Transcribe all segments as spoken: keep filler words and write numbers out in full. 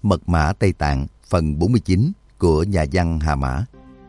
Mật mã Tây Tạng phần bốn mươi chín của nhà văn Hà Mã.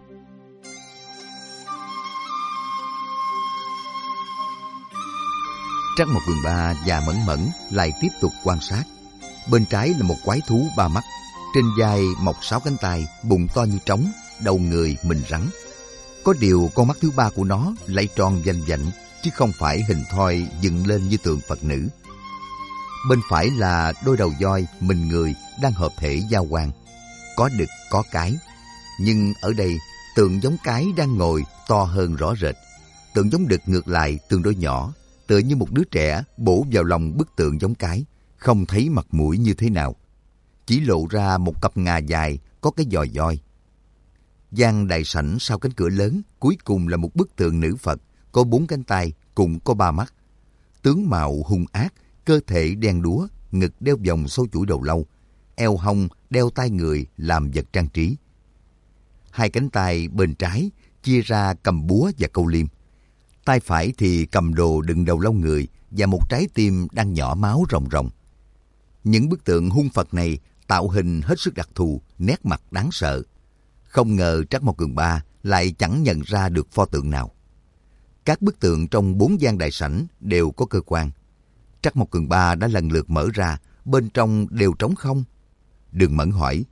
Trắc Mộc Cường Ba và Mẫn Mẫn lại tiếp tục quan sát. Bên trái là một quái thú ba mắt, trên vai mọc sáu cánh tay, bụng to như trống, đầu người mình rắn. Có điều con mắt thứ ba của nó lại tròn vành vạnh, chứ không phải hình thoi dựng lên như tượng Phật nữ. Bên phải là đôi đầu voi mình người đang hợp thể giao hoan, có đực có cái. Nhưng ở đây tượng giống cái đang ngồi to hơn rõ rệt. Tượng giống đực ngược lại tương đối nhỏ, tựa như một đứa trẻ bổ vào lòng bức tượng giống cái, không thấy mặt mũi như thế nào, chỉ lộ ra một cặp ngà dài có cái giò voi. Gian đại sảnh sau cánh cửa lớn cuối cùng là một bức tượng nữ Phật, có bốn cánh tay, cũng có ba mắt. Tướng mạo hung ác, cơ thể đen đúa, ngực đeo vòng sâu chuỗi đầu lâu, eo hông đeo tai người làm vật trang trí. Hai cánh tay bên trái chia ra cầm búa và câu liêm. Tay phải thì cầm đồ đựng đầu lâu người và một trái tim đang nhỏ máu ròng ròng. Những bức tượng hung Phật này tạo hình hết sức đặc thù, nét mặt đáng sợ. Không ngờ Trắc Mộc Cường Ba lại chẳng nhận ra được pho tượng nào. Các bức tượng trong bốn gian đại sảnh đều có cơ quan. Trắc Mộc Cường Ba đã lần lượt mở ra, bên trong đều trống không. Đường Mẫn hỏi,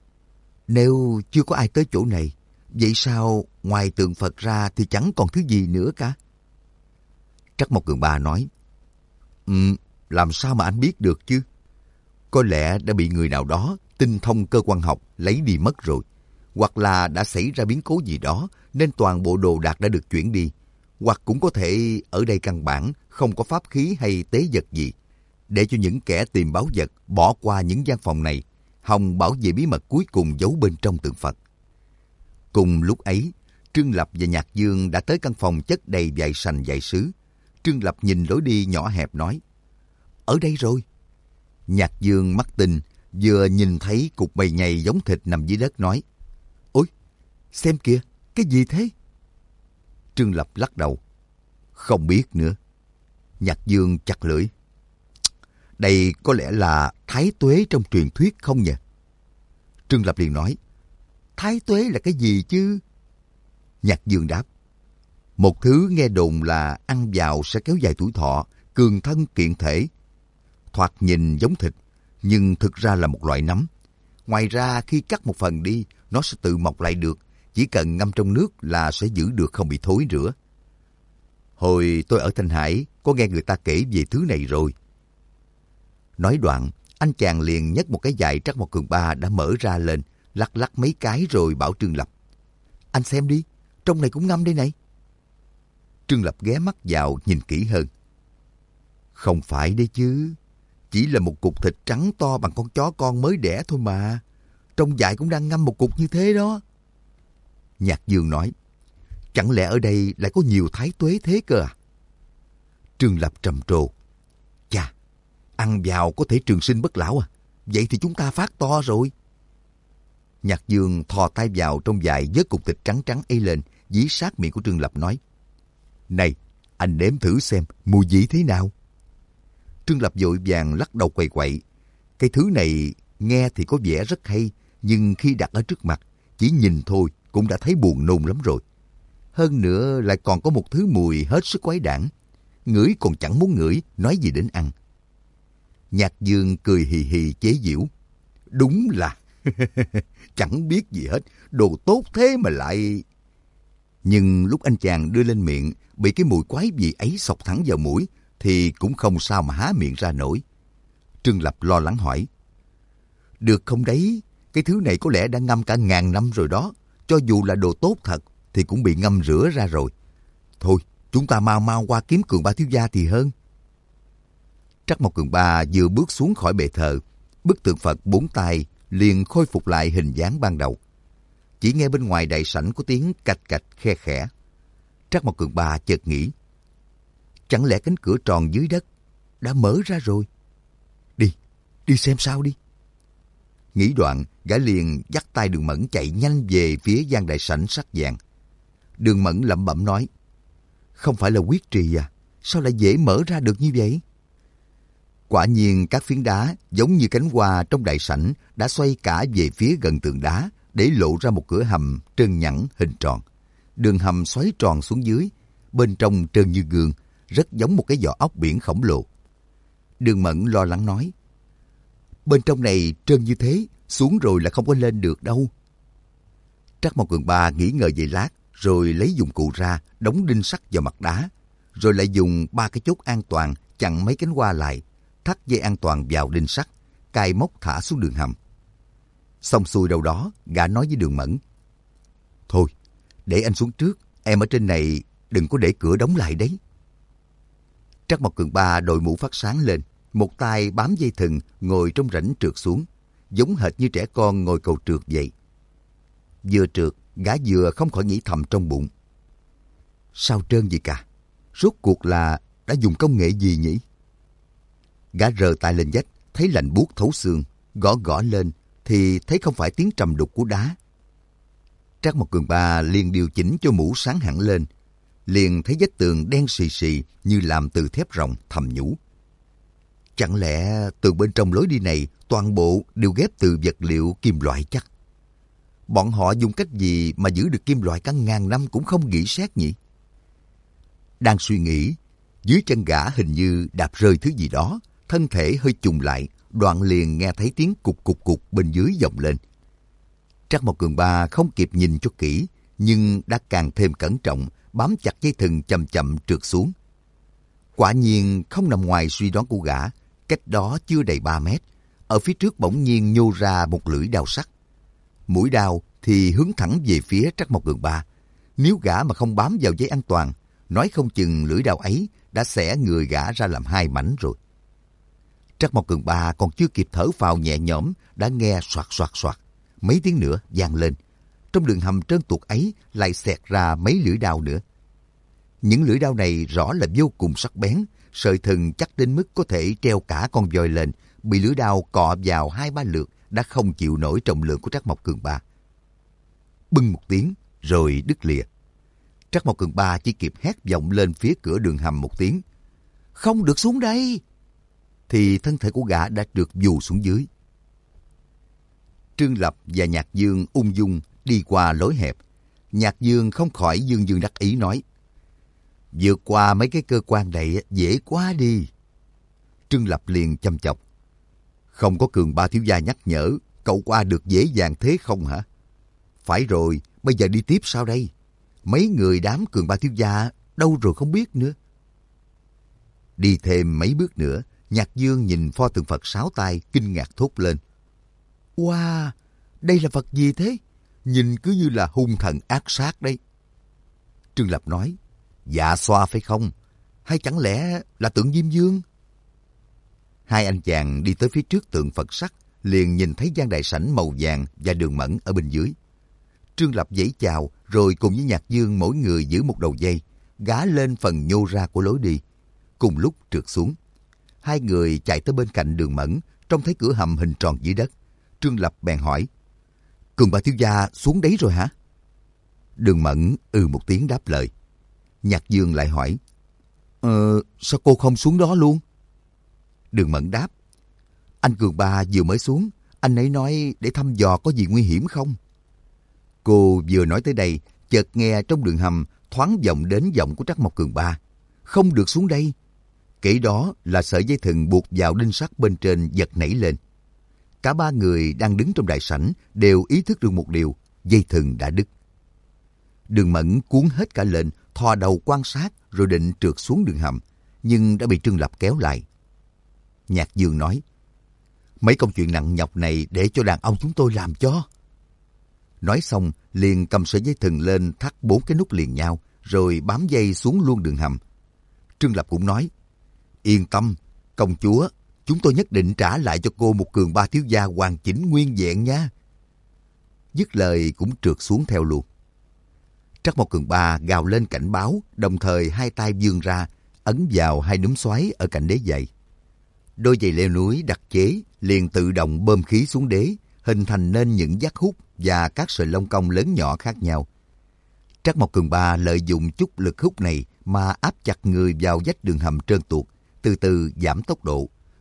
nếu chưa có ai tới chỗ này, vậy sao ngoài tượng Phật ra thì chẳng còn thứ gì nữa cả? Trắc Mộc Cường Ba nói, Ừ, làm sao mà anh biết được chứ? Có lẽ đã bị người nào đó tinh thông cơ quan học lấy đi mất rồi. Hoặc là đã xảy ra biến cố gì đó nên toàn bộ đồ đạc đã được chuyển đi. Hoặc cũng có thể ở đây căn bản không có pháp khí hay tế vật gì. Để cho những kẻ tìm báu vật bỏ qua những gian phòng này, hòng bảo vệ bí mật cuối cùng giấu bên trong tượng Phật. Cùng lúc ấy, Trương Lập và Nhạc Dương đã tới căn phòng chất đầy vải sành vải sứ. Trương Lập nhìn lối đi nhỏ hẹp nói, ở đây rồi. Nhạc Dương mắt tinh, vừa nhìn thấy cục bầy nhầy giống thịt nằm dưới đất nói, ôi, xem kìa, cái gì thế? Trương Lập lắc đầu, không biết nữa. Nhạc Dương chặt lưỡi, đây có lẽ là thái tuế trong truyền thuyết không nhỉ? Trương Lập liền nói, thái tuế là cái gì chứ? Nhạc Dương đáp, một thứ nghe đồn là ăn vào sẽ kéo dài tuổi thọ, cường thân kiện thể. Thoạt nhìn giống thịt, nhưng thực ra là một loại nấm. Ngoài ra khi cắt một phần đi, nó sẽ tự mọc lại được. Chỉ cần ngâm trong nước là sẽ giữ được không bị thối rữa. Hồi tôi ở Thanh Hải có nghe người ta kể về thứ này rồi. Nói đoạn, anh chàng liền nhấc một cái dải Trắc Mộc Cường Ba đã mở ra lên, lắc lắc mấy cái rồi bảo Trương Lập, anh xem đi, trong này cũng ngâm đây này. Trương Lập ghé mắt vào nhìn kỹ hơn. Không phải đấy chứ, chỉ là một cục thịt trắng to bằng con chó con mới đẻ thôi mà. Trong dại cũng đang ngâm một cục như thế đó. Nhạc Dương nói, chẳng lẽ ở đây lại có nhiều thái tuế thế cơ à? Trương Lập trầm trồ, chà, ăn vào có thể trường sinh bất lão à? Vậy thì chúng ta phát to rồi. Nhạc Dương thò tay vào trong dại vớt cục thịt trắng trắng ấy lên, dí sát miệng của Trương Lập nói, này, anh nếm thử xem mùi vị thế nào. Trương Lập vội vàng lắc đầu quậy quậy. Cái thứ này nghe thì có vẻ rất hay, nhưng khi đặt ở trước mặt, chỉ nhìn thôi cũng đã thấy buồn nôn lắm rồi. Hơn nữa lại còn có một thứ mùi hết sức quái đản. Ngửi còn chẳng muốn ngửi, nói gì đến ăn. Nhạc Dương cười hì hì chế giễu. Đúng là chẳng biết gì hết, đồ tốt thế mà lại... Nhưng lúc anh chàng đưa lên miệng, bị cái mùi quái gì ấy xộc thẳng vào mũi, thì cũng không sao mà há miệng ra nổi. Trương Lập lo lắng hỏi, được không đấy, cái thứ này có lẽ đã ngâm cả ngàn năm rồi đó. Cho dù là đồ tốt thật, thì cũng bị ngâm rửa ra rồi. Thôi, chúng ta mau mau qua kiếm Cường Ba thiếu gia thì hơn. Trắc Mộc Cường Ba vừa bước xuống khỏi bệ thờ, bức tượng Phật bốn tay liền khôi phục lại hình dáng ban đầu. Chỉ nghe bên ngoài đại sảnh có tiếng cạch cạch khe khẽ. Trắc Mộc Cường Ba chợt nghĩ, chẳng lẽ cánh cửa tròn dưới đất đã mở ra rồi? Đi, đi xem sao đi. Nghĩ đoạn, gã liền dắt tay Đường Mẫn chạy nhanh về phía gian đại sảnh sắc vàng. Đường Mẫn lẩm bẩm nói, không phải là quyết trì à? Sao lại dễ mở ra được như vậy? Quả nhiên các phiến đá giống như cánh hoa trong đại sảnh đã xoay cả về phía gần tường đá để lộ ra một cửa hầm trơn nhẵn hình tròn. Đường hầm xoáy tròn xuống dưới, bên trong trơn như gương, rất giống một cái vỏ ốc biển khổng lồ. Đường Mẫn lo lắng nói, bên trong này trơn như thế, xuống rồi là không có lên được đâu. Trắc Mộc Cường Ba nghĩ ngợi vài lát, rồi lấy dụng cụ ra, đóng đinh sắt vào mặt đá, rồi lại dùng ba cái chốt an toàn chặn mấy cánh hoa lại, thắt dây an toàn vào đinh sắt, cài móc thả xuống đường hầm. Xong xuôi đâu đó, gã nói với Đường Mẫn, thôi, để anh xuống trước, em ở trên này đừng có để cửa đóng lại đấy. Trắc Mộc Cường Ba đội mũ phát sáng lên, một tay bám dây thừng ngồi trong rãnh trượt xuống, giống hệt như trẻ con ngồi cầu trượt vậy. Vừa trượt, gã vừa không khỏi nghĩ thầm trong bụng, sao trơn vậy cả? Rốt cuộc là đã dùng công nghệ gì nhỉ? Gã rờ tay lên vách, thấy lạnh buốt thấu xương, gõ gõ lên thì thấy không phải tiếng trầm đục của đá. Trắc Mộc Cường Ba liền điều chỉnh cho mũ sáng hẳn lên, liền thấy vách tường đen xì xì như làm từ thép ròng, thầm nhủ, chẳng lẽ tường bên trong lối đi này toàn bộ đều ghép từ vật liệu kim loại chắc? Bọn họ dùng cách gì mà giữ được kim loại cả ngàn năm cũng không nghĩ xét nhỉ? Đang suy nghĩ, dưới chân gã hình như đạp rơi thứ gì đó, thân thể hơi chùng lại, đoạn liền nghe thấy tiếng cục cục cục bên dưới vọng lên. Trắc Mộc Cường Ba không kịp nhìn cho kỹ, nhưng đã càng thêm cẩn trọng, bám chặt dây thừng chậm chậm trượt xuống. Quả nhiên không nằm ngoài suy đoán của gã, cách đó chưa đầy ba mét, ở phía trước bỗng nhiên nhô ra một lưỡi đao sắt. Mũi đao thì hướng thẳng về phía Trắc Mộc Cường Ba. Nếu gã mà không bám vào dây an toàn, nói không chừng lưỡi đao ấy đã xẻ người gã ra làm hai mảnh rồi. Trắc Mộc Cường Ba còn chưa kịp thở phào nhẹ nhõm, đã nghe soạt soạt soạt, mấy tiếng nữa vang lên. Trong đường hầm trơn tuột ấy lại xẹt ra mấy lưỡi đao nữa. Những lưỡi đao này rõ là vô cùng sắc bén, sợi thừng chắc đến mức có thể treo cả con voi lên, bị lưỡi đao cọ vào hai ba lượt đã không chịu nổi trọng lượng của Trắc Mộc Cường Ba. Bưng một tiếng rồi đứt lìa. Trắc Mộc Cường Ba chỉ kịp hét vọng lên phía cửa đường hầm một tiếng, không được xuống đây, thì thân thể của gã đã trượt vù xuống dưới. Trương Lập và Nhạc Dương ung dung đi qua lối hẹp. Nhạc Dương không khỏi dương dương đắc ý nói, vượt qua mấy cái cơ quan này dễ quá đi. Trương Lập liền chăm chọc, không có Cường Ba thiếu gia nhắc nhở, cậu qua được dễ dàng thế không hả? Phải rồi, bây giờ đi tiếp sao đây? Mấy người đám Cường Ba thiếu gia đâu rồi không biết nữa. Đi thêm mấy bước nữa, Nhạc Dương nhìn pho tượng Phật sáu tay kinh ngạc thốt lên, wow, đây là Phật gì thế? Nhìn cứ như là hung thần ác sát đấy. Trương Lập nói, dạ xoa phải không? Hay chẳng lẽ là tượng Diêm Vương? Hai anh chàng đi tới phía trước tượng Phật sắt, liền nhìn thấy gian đại sảnh màu vàng và Đường Mẫn ở bên dưới. Trương Lập vẫy chào, rồi cùng với Nhạc Dương mỗi người giữ một đầu dây, gá lên phần nhô ra của lối đi. Cùng lúc trượt xuống. Hai người chạy tới bên cạnh Đường Mẫn, trông thấy cửa hầm hình tròn dưới đất. Trương Lập bèn hỏi, Cường Ba thiếu gia xuống đấy rồi hả? Đường Mẫn ừ một tiếng đáp lời. Nhạc Dương lại hỏi, Ờ, sao cô không xuống đó luôn? Đường Mẫn đáp, anh Cường Ba vừa mới xuống, anh ấy nói để thăm dò có gì nguy hiểm không? Cô vừa nói tới đây, chợt nghe trong đường hầm thoáng vọng đến giọng của Trắc Mộc Cường Ba, không được xuống đây. Kể đó là sợi dây thừng buộc vào đinh sắt bên trên giật nảy lên. Cả ba người đang đứng trong đại sảnh đều ý thức được một điều, dây thừng đã đứt. Đường Mẫn cuốn hết cả lên, thò đầu quan sát rồi định trượt xuống đường hầm, nhưng đã bị Trương Lập kéo lại. Nhạc Dương nói, mấy công chuyện nặng nhọc này để cho đàn ông chúng tôi làm cho. Nói xong liền cầm sợi dây thừng lên thắt bốn cái nút liền nhau, rồi bám dây xuống luôn đường hầm. Trương Lập cũng nói, yên tâm, công chúa, chúng tôi nhất định trả lại cho cô một Cường Ba thiếu gia hoàn chỉnh nguyên vẹn nha. Dứt lời cũng trượt xuống theo luôn. Trắc Mộc Cường Ba gào lên cảnh báo, đồng thời hai tay vươn ra, ấn vào hai núm xoáy ở cạnh đế giày. Đôi giày leo núi đặc chế liền tự động bơm khí xuống đế, hình thành nên những giác hút và các sợi lông công lớn nhỏ khác nhau. Trắc Mộc Cường Ba lợi dụng chút lực hút này mà áp chặt người vào vách đường hầm trơn tuột, từ từ giảm tốc độ,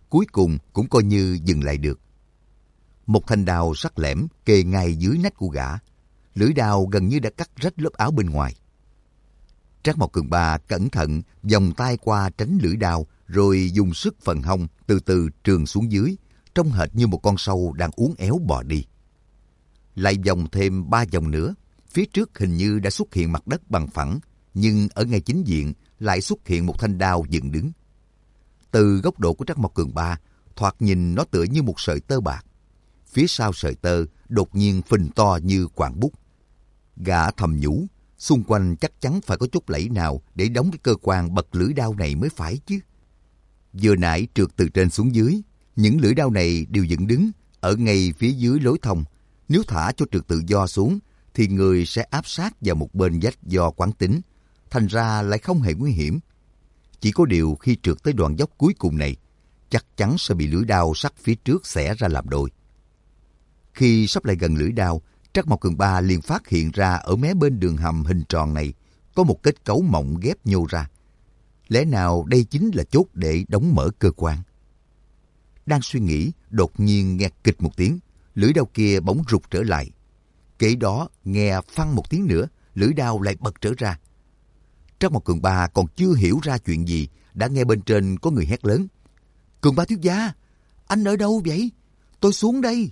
cuối cùng cũng coi như dừng lại được. Một thanh đao sắc lẻm kề ngay dưới nách của gã. Lưỡi đao gần như đã cắt rách lớp áo bên ngoài. Trác Mộc Cường Ba cẩn thận vòng tay qua tránh lưỡi đao, rồi dùng sức phần hông từ từ trườn xuống dưới, trông hệt như một con sâu đang uốn éo bò đi. Lại vòng thêm ba vòng nữa, phía trước hình như đã xuất hiện mặt đất bằng phẳng, nhưng ở ngay chính diện lại xuất hiện một thanh đao dựng đứng. Từ góc độ của Trác Mộc Cường Ba, thoạt nhìn nó tựa như một sợi tơ bạc. Phía sau sợi tơ đột nhiên phình to như quặng bút. Gã thầm nhủ, xung quanh chắc chắn phải có chút lẫy nào để đóng cái cơ quan bật lưỡi đao này mới phải chứ. Vừa nãy trượt từ trên xuống dưới, những lưỡi đao này đều dựng đứng ở ngay phía dưới lối thông. Nếu thả cho trượt tự do xuống, thì người sẽ áp sát vào một bên vách do quán tính, thành ra lại không hề nguy hiểm. Chỉ có điều khi trượt tới đoạn dốc cuối cùng này, chắc chắn sẽ bị lưỡi đao sắt phía trước xẻ ra làm đôi. Khi sắp lại gần lưỡi đao, Trác Mộc Cường Ba liền phát hiện ra ở mé bên đường hầm hình tròn này có một kết cấu mỏng ghép nhô ra. Lẽ nào đây chính là chốt để đóng mở cơ quan? Đang suy nghĩ, đột nhiên nghe kịch một tiếng, lưỡi đao kia bỗng rụt trở lại. Kế đó nghe phăng một tiếng nữa, lưỡi đao lại bật trở ra. Trác Mộc Cường Ba còn chưa hiểu ra chuyện gì, đã nghe bên trên có người hét lớn: "Cường Ba thiếu gia, anh ở đâu vậy? Tôi xuống đây."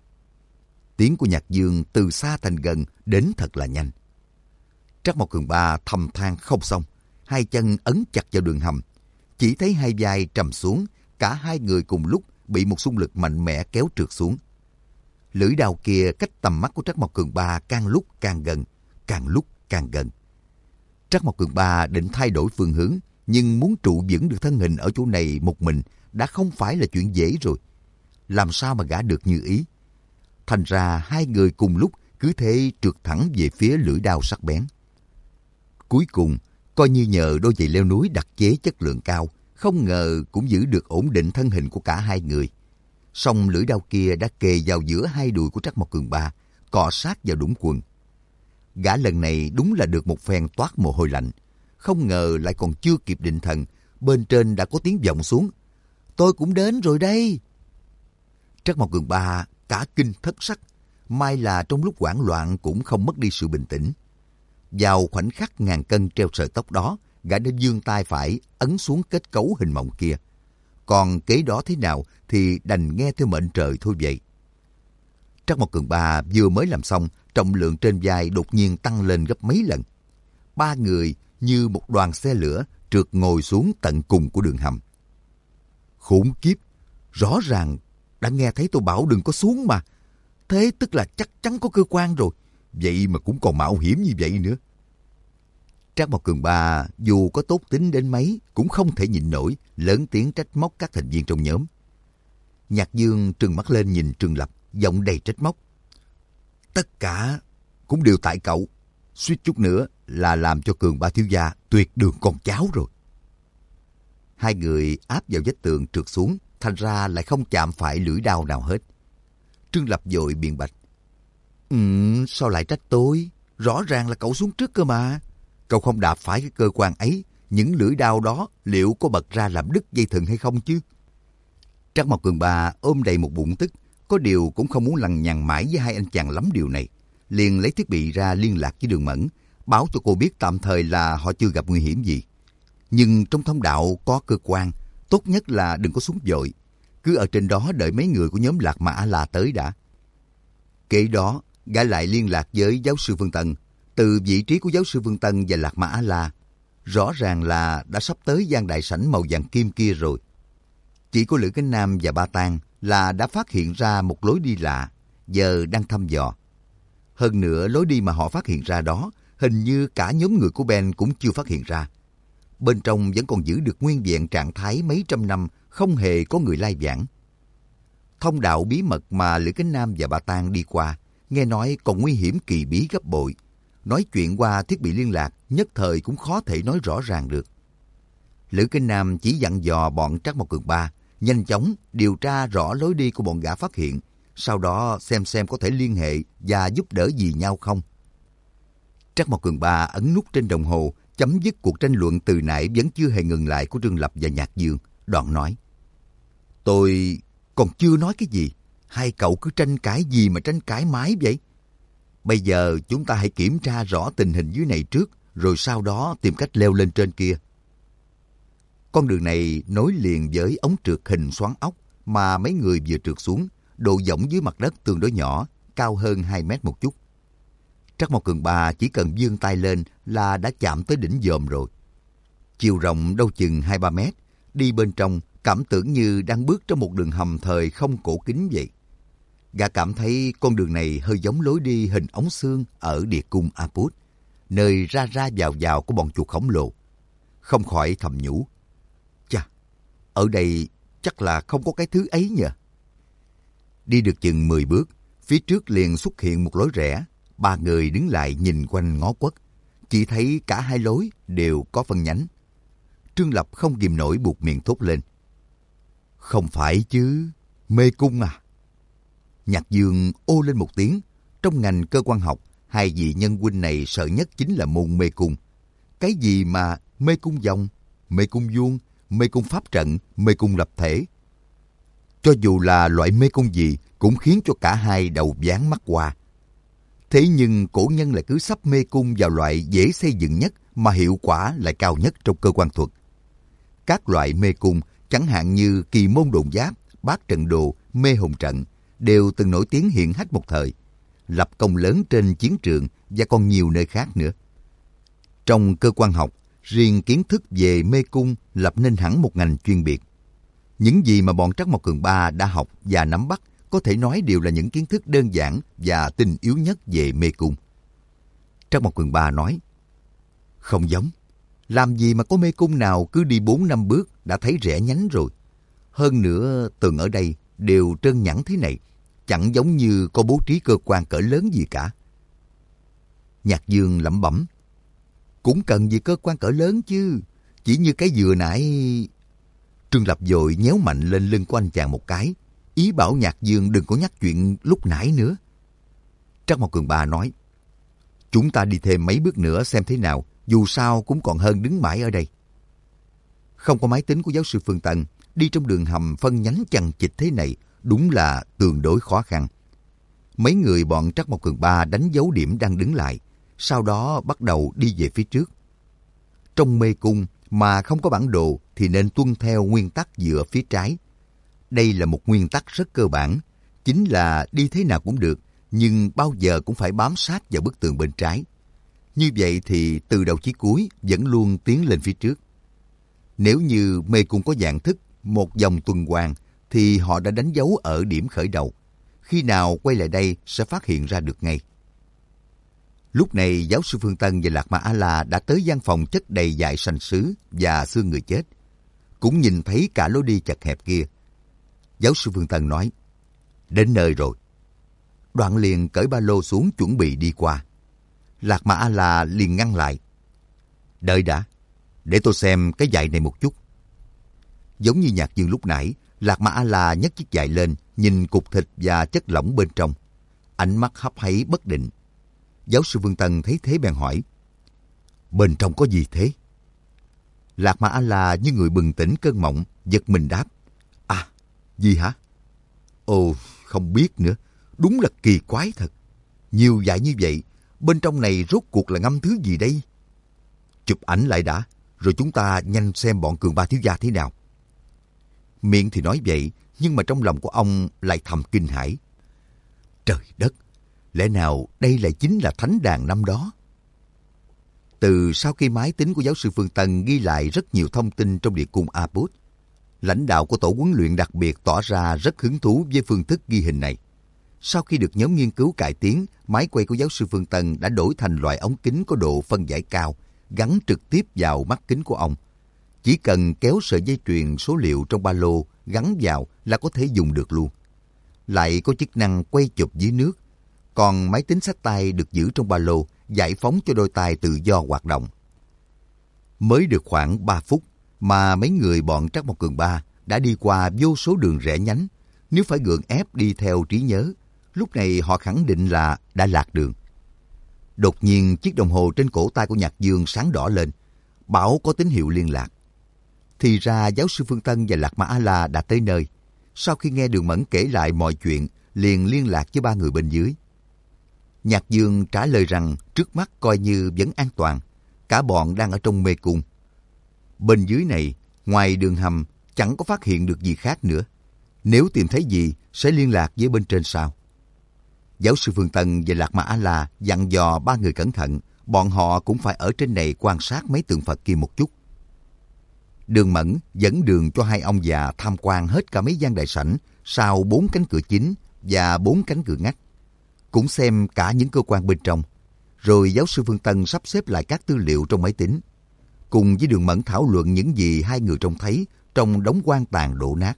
Tiếng của Nhạc Dương từ xa thành gần đến thật là nhanh. Trác Mộc Cường Ba thầm than không xong, hai chân ấn chặt vào đường hầm, chỉ thấy hai vai trầm xuống, cả hai người cùng lúc bị một xung lực mạnh mẽ kéo trượt xuống. Lưỡi đao kia cách tầm mắt của Trác Mộc Cường Ba càng lúc càng gần, càng lúc càng gần. Trác Mộc Cường Ba định thay đổi phương hướng, nhưng muốn trụ vững được thân hình ở chỗ này một mình đã không phải là chuyện dễ rồi. Làm sao mà gã được như ý? Thành ra hai người cùng lúc cứ thế trượt thẳng về phía lưỡi đao sắc bén. Cuối cùng, coi như nhờ đôi giày leo núi đặc chế chất lượng cao, không ngờ cũng giữ được ổn định thân hình của cả hai người. Song lưỡi đao kia đã kề vào giữa hai đùi của Trác Mộc Cường Ba, cọ sát vào đũng quần. Gã lần này đúng là được một phen toát mồ hôi lạnh. Không ngờ lại còn chưa kịp định thần, bên trên đã có tiếng vọng xuống: "Tôi cũng đến rồi đây." Trác Mộc Cường Ba cả kinh thất sắc, may là trong lúc hoảng loạn cũng không mất đi sự bình tĩnh. Vào khoảnh khắc ngàn cân treo sợi tóc đó, gã đã giương tay phải ấn xuống kết cấu hình mộng kia. Còn kế đó thế nào thì đành nghe theo mệnh trời thôi vậy. Trác Mộc Cường Ba vừa mới làm xong, trọng lượng trên vai đột nhiên tăng lên gấp mấy lần. Ba người như một đoàn xe lửa trượt ngồi xuống tận cùng của đường hầm. Khốn kiếp, rõ ràng đã nghe thấy tôi bảo đừng có xuống mà. Thế tức là chắc chắn có cơ quan rồi. Vậy mà cũng còn mạo hiểm như vậy nữa. Trác Mộc Cường Ba dù có tốt tính đến mấy cũng không thể nhịn nổi, lớn tiếng trách móc các thành viên trong nhóm. Nhạc Dương trừng mắt lên nhìn Trương Lập, giọng đầy trách móc: "Tất cả cũng đều tại cậu. Suýt chút nữa là làm cho Cường Ba thiếu gia tuyệt đường con cháu rồi." Hai người áp vào vách tường trượt xuống, thành ra lại không chạm phải lưỡi đao nào hết. Trương Lập vội biện bạch: Ừ, sao lại trách tôi? Rõ ràng là cậu xuống trước cơ mà. Cậu không đạp phải cái cơ quan ấy, những lưỡi đao đó liệu có bật ra làm đứt dây thừng hay không chứ? Trác Mộc Cường Ba ôm đầy một bụng tức, có điều cũng không muốn lằng nhằng mãi với hai anh chàng lắm điều này. Liền lấy thiết bị ra liên lạc với Đường Mẫn, báo cho cô biết tạm thời là họ chưa gặp nguy hiểm gì. Nhưng trong thông đạo có cơ quan, tốt nhất là đừng có xuống vội. Cứ ở trên đó đợi mấy người của nhóm Lạc Mã là tới đã. Kế đó, gã lại liên lạc với giáo sư Vương Tân. Từ vị trí của giáo sư Vương Tân và Lạc Mã La, rõ ràng là đã sắp tới gian đại sảnh màu vàng kim kia rồi. Chỉ có Lữ Cánh Nam và Ba Tang là đã phát hiện ra một lối đi lạ, giờ đang thăm dò. Hơn nữa, lối đi mà họ phát hiện ra đó, hình như cả nhóm người của Ben cũng chưa phát hiện ra. Bên trong vẫn còn giữ được nguyên vẹn trạng thái mấy trăm năm, không hề có người lai vãng. Thông đạo bí mật mà Lữ Cánh Nam và Ba Tang đi qua, nghe nói còn nguy hiểm kỳ bí gấp bội. Nói chuyện qua thiết bị liên lạc, nhất thời cũng khó thể nói rõ ràng được. Lữ Cánh Nam chỉ dặn dò bọn Trác Mộc Cường Ba nhanh chóng điều tra rõ lối đi của bọn gã phát hiện, sau đó xem xem có thể liên hệ và giúp đỡ gì nhau không. Trác Mộc Cường Ba ấn nút trên đồng hồ, chấm dứt cuộc tranh luận từ nãy vẫn chưa hề ngừng lại của Trương Lập và Nhạc Dương, đoạn nói: Tôi còn chưa nói cái gì. Hai cậu cứ tranh cãi gì mà tranh cãi mãi vậy? Bây giờ chúng ta hãy kiểm tra rõ tình hình dưới này trước, rồi sau đó tìm cách leo lên trên kia. Con đường này nối liền với ống trượt hình xoắn ốc mà mấy người vừa trượt xuống, độ dõng dưới mặt đất tương đối nhỏ, cao hơn hai mét một chút. Trắc Mộc Cường Ba chỉ cần vươn tay lên là đã chạm tới đỉnh dòm rồi. Chiều rộng đâu chừng hai ba mét, đi bên trong cảm tưởng như đang bước trong một đường hầm thời không cổ kính vậy. Gã cảm thấy con đường này hơi giống lối đi hình ống xương ở địa cung Aput, nơi ra ra vào vào của bọn chuột khổng lồ. Không khỏi thầm nhủ, chà, ở đây chắc là không có cái thứ ấy nhờ. Đi được chừng mười bước, phía trước liền xuất hiện một lối rẽ. Ba người đứng lại nhìn quanh ngó quất, chỉ thấy cả hai lối đều có phân nhánh. Trương Lập không kìm nổi buột miệng thốt lên. Không phải chứ, mê cung à? Nhạc Dương ô lên một tiếng. Trong ngành cơ quan học, hai vị nhân huynh này sợ nhất chính là môn mê cung. Cái gì mà mê cung vòng, mê cung vuông, mê cung pháp trận, mê cung lập thể. Cho dù là loại mê cung gì cũng khiến cho cả hai đầu váng mắt hoa. Thế nhưng cổ nhân lại cứ sắp mê cung vào loại dễ xây dựng nhất mà hiệu quả lại cao nhất trong cơ quan thuật. Các loại mê cung, chẳng hạn như kỳ môn độn giáp, bát trận đồ, mê hồn trận, đều từng nổi tiếng hiển hách một thời, lập công lớn trên chiến trường và còn nhiều nơi khác nữa. Trong cơ quan học, riêng kiến thức về mê cung lập nên hẳn một ngành chuyên biệt. Những gì mà bọn Trắc Mộc Cường Ba đã học và nắm bắt có thể nói đều là những kiến thức đơn giản và tinh yếu nhất về mê cung. Trắc Mộc Cường Ba nói, không giống. Làm gì mà có mê cung nào cứ đi bốn năm bước đã thấy rẽ nhánh rồi. Hơn nữa, tường ở đây đều trơn nhẵn thế này, chẳng giống như có bố trí cơ quan cỡ lớn gì cả. Nhạc Dương lẩm bẩm, cũng cần gì cơ quan cỡ lớn chứ, chỉ như cái vừa nãy. Trương Lập vội nhéo mạnh lên lưng của anh chàng một cái, ý bảo Nhạc Dương đừng có nhắc chuyện lúc nãy nữa. Trắc Mộc Cường Ba nói, chúng ta đi thêm mấy bước nữa xem thế nào, dù sao cũng còn hơn đứng mãi ở đây. Không có máy tính của giáo sư Phương Tân, đi trong đường hầm phân nhánh chằng chịt thế này đúng là tương đối khó khăn. Mấy người bọn Trắc Mộc Cường Ba đánh dấu điểm đang đứng lại, sau đó bắt đầu đi về phía trước. Trong mê cung mà không có bản đồ thì nên tuân theo nguyên tắc dựa phía trái. Đây là một nguyên tắc rất cơ bản, chính là đi thế nào cũng được, nhưng bao giờ cũng phải bám sát vào bức tường bên trái. Như vậy thì từ đầu chí cuối vẫn luôn tiến lên phía trước. Nếu như mê cung có dạng thức một vòng tuần hoàn thì họ đã đánh dấu ở điểm khởi đầu. Khi nào quay lại đây sẽ phát hiện ra được ngay. Lúc này giáo sư Phương Tân và Lạc Ma A-la đã tới gian phòng chất đầy dại sành sứ và xương người chết. Cũng nhìn thấy cả lối đi chật hẹp kia. Giáo sư Phương Tân nói, đến nơi rồi. Đoạn liền cởi ba lô xuống chuẩn bị đi qua. Lạc Ma A-la liền ngăn lại. Đợi đã, để tôi xem cái dại này một chút. Giống như Nhạc Dương lúc nãy, Lạc Ma A-la nhấc chiếc dại lên, nhìn cục thịt và chất lỏng bên trong. Ánh mắt hấp háy bất định. Giáo sư Phương Tân thấy thế bèn hỏi, bên trong có gì thế? Lạc Ma A-la như người bừng tỉnh cơn mộng, giật mình đáp, à, gì hả? Ồ, không biết nữa, đúng là kỳ quái thật. Nhiều dại như vậy, bên trong này rốt cuộc là ngâm thứ gì đây? Chụp ảnh lại đã, rồi chúng ta nhanh xem bọn Cường Ba thiếu gia thế nào. Miệng thì nói vậy, nhưng mà trong lòng của ông lại thầm kinh hãi. Trời đất, lẽ nào đây lại chính là thánh đàn năm đó? Từ sau khi máy tính của giáo sư Phương Tân ghi lại rất nhiều thông tin trong địa cung Aput, lãnh đạo của tổ huấn luyện đặc biệt tỏ ra rất hứng thú với phương thức ghi hình này. Sau khi được nhóm nghiên cứu cải tiến, máy quay của giáo sư Phương Tân đã đổi thành loại ống kính có độ phân giải cao, gắn trực tiếp vào mắt kính của ông. Chỉ cần kéo sợi dây chuyền số liệu trong ba lô gắn vào là có thể dùng được luôn. Lại có chức năng quay chụp dưới nước. Còn máy tính xách tay được giữ trong ba lô, giải phóng cho đôi tay tự do hoạt động. Mới được khoảng ba phút mà mấy người bọn Trắc Mộc Cường Ba đã đi qua vô số đường rẽ nhánh. Nếu phải gượng ép đi theo trí nhớ, lúc này họ khẳng định là đã lạc đường. Đột nhiên chiếc đồng hồ trên cổ tay của Nhạc Dương sáng đỏ lên, bảo có tín hiệu liên lạc. Thì ra giáo sư Phương Tân và Lạc Ma A-la đã tới nơi. sau khi nghe Đường Mẫn kể lại mọi chuyện, liền liên lạc với ba người bên dưới. Nhạc Dương trả lời rằng trước mắt coi như vẫn an toàn, cả bọn đang ở trong mê cung. Bên dưới này, ngoài đường hầm, chẳng có phát hiện được gì khác nữa. Nếu tìm thấy gì, sẽ liên lạc với bên trên sau. Giáo sư Phương Tân và Lạc Ma A-la dặn dò ba người cẩn thận, bọn họ cũng phải ở trên này quan sát mấy tượng Phật kia một chút. Đường Mẫn dẫn đường cho hai ông già tham quan hết cả mấy gian đại sảnh sau bốn cánh cửa chính và bốn cánh cửa ngách, cũng xem cả những cơ quan bên trong. Rồi giáo sư Phương Tân sắp xếp lại các tư liệu trong máy tính, cùng với Đường Mẫn thảo luận những gì hai người trông thấy trong đống quan tàn đổ nát.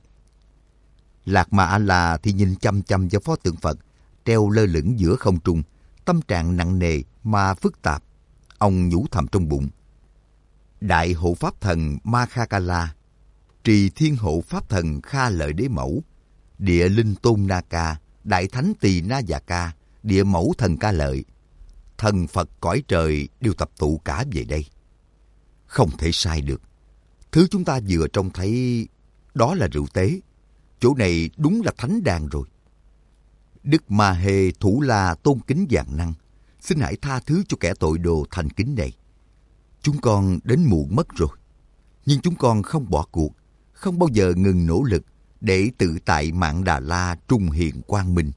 Lạc Ma A-la thì nhìn chăm chăm vào pho tượng Phật treo lơ lửng giữa không trung, tâm trạng nặng nề mà phức tạp. Ông nhủ thầm trong bụng: Đại hộ pháp thần Mahakala, trì thiên hộ pháp thần Kha Lợi Đế Mẫu, địa linh tôn Na Ca, đại thánh Tỳ Na Già Ca, địa mẫu thần Ca Lợi, thần Phật cõi trời đều tập tụ cả về đây. Không thể sai được. Thứ chúng ta vừa trông thấy đó là rượu tế. Chỗ này đúng là thánh đàn rồi. Đức Ma Hê Thủ La tôn kính vạn năng, xin hãy tha thứ cho kẻ tội đồ thành kính này. Chúng con đến muộn mất rồi, nhưng chúng con không bỏ cuộc, không bao giờ ngừng nỗ lực để tự tại Mạn Đà La trung hiện quang minh.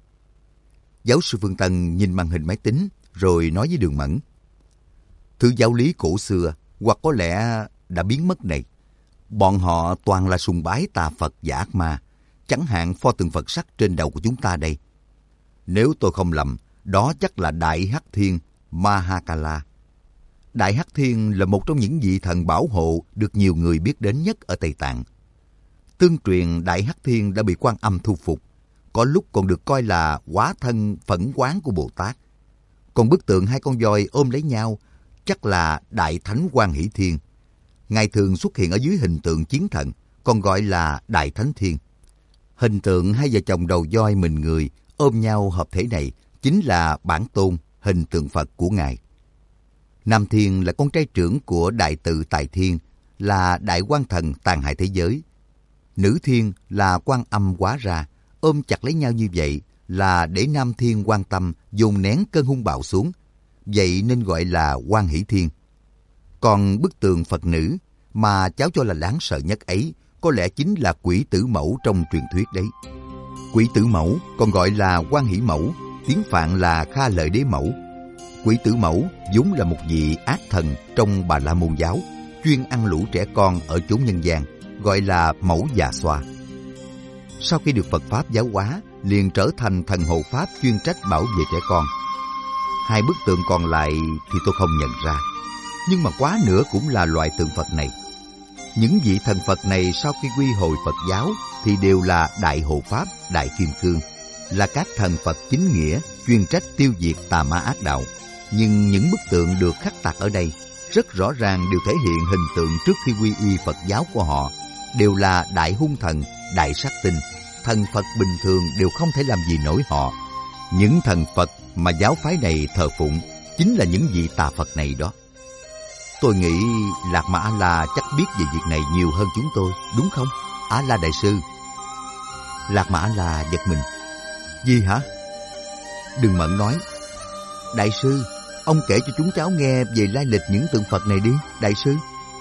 Giáo sư Phương Tân nhìn màn hình máy tính rồi nói với Đường Mẫn: Thứ giáo lý cổ xưa hoặc có lẽ đã biến mất này, bọn họ toàn là sùng bái tà Phật và ác ma, chẳng hạn pho tượng Phật sắt trên đầu của chúng ta đây. Nếu tôi không lầm, đó chắc là Đại Hắc Thiên Mahakala. Đại Hắc Thiên là một trong những vị thần bảo hộ được nhiều người biết đến nhất ở Tây Tạng. Tương truyền Đại Hắc Thiên đã bị Quan Âm thu phục, có lúc còn được coi là hóa thân phẫn oán của Bồ Tát. Còn bức tượng hai con voi ôm lấy nhau chắc là Đại Thánh Quan Hỷ Thiên. Ngài thường xuất hiện ở dưới hình tượng chiến thần, còn gọi là Đại Thánh Thiên. Hình tượng hai vợ chồng đầu voi mình người ôm nhau hợp thể này chính là bản tôn hình tượng Phật của Ngài. Nam Thiên là con trai trưởng của Đại Tự Tại Thiên, là đại quan thần tàn hại thế giới. Nữ Thiên là Quan Âm hóa ra, ôm chặt lấy nhau như vậy là để Nam Thiên quan tâm dồn nén cơn hung bạo xuống, vậy nên gọi là Quan Hỷ Thiên. Còn bức tượng Phật nữ mà cháu cho là đáng sợ nhất ấy có lẽ chính là Quỷ Tử Mẫu trong truyền thuyết đấy. Quỷ Tử Mẫu còn gọi là Quan Hỷ Mẫu, tiếng Phạn là Kha Lợi Đế Mẫu. Quỷ Tử Mẫu vốn là một vị ác thần trong Bà La Môn giáo, chuyên ăn lũ trẻ con ở chốn nhân gian, gọi là Mẫu Già Xoa. Sau khi được Phật Pháp giáo hóa, liền trở thành thần hộ Pháp chuyên trách bảo vệ trẻ con. Hai bức tượng còn lại thì tôi không nhận ra, nhưng mà quá nữa cũng là loại tượng Phật này. Những vị thần Phật này sau khi quy hồi Phật giáo thì đều là Đại Hộ Pháp, Đại Kim Cương, là các thần Phật chính nghĩa chuyên trách tiêu diệt tà ma ác đạo. Nhưng những bức tượng được khắc tạc ở đây rất rõ ràng đều thể hiện hình tượng trước khi quy y Phật giáo của họ, đều là đại hung thần, đại sát tinh. Thần Phật bình thường đều không thể làm gì nổi họ. Những thần Phật mà giáo phái này thờ phụng chính là những vị tà Phật này đó. Tôi nghĩ Lạc Ma A-la chắc biết về việc này nhiều hơn chúng tôi, đúng không, A-la đại sư? Lạc Ma A-la giật mình. Gì hả? Đường Mẫn nói: Đại sư, ông kể cho chúng cháu nghe về lai lịch những tượng Phật này đi, đại sư.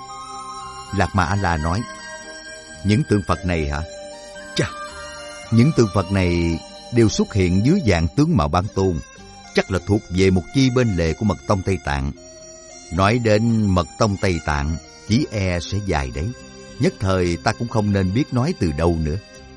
Lạc Ma A-la nói: Những tượng Phật này hả? Chà, những tượng Phật này đều xuất hiện dưới dạng tướng mạo Ban Tôn, chắc là thuộc về một chi bên lề của Mật Tông Tây Tạng. Nói đến Mật Tông Tây Tạng, chỉ e sẽ dài đấy. Nhất thời ta cũng không nên biết nói từ đâu nữa.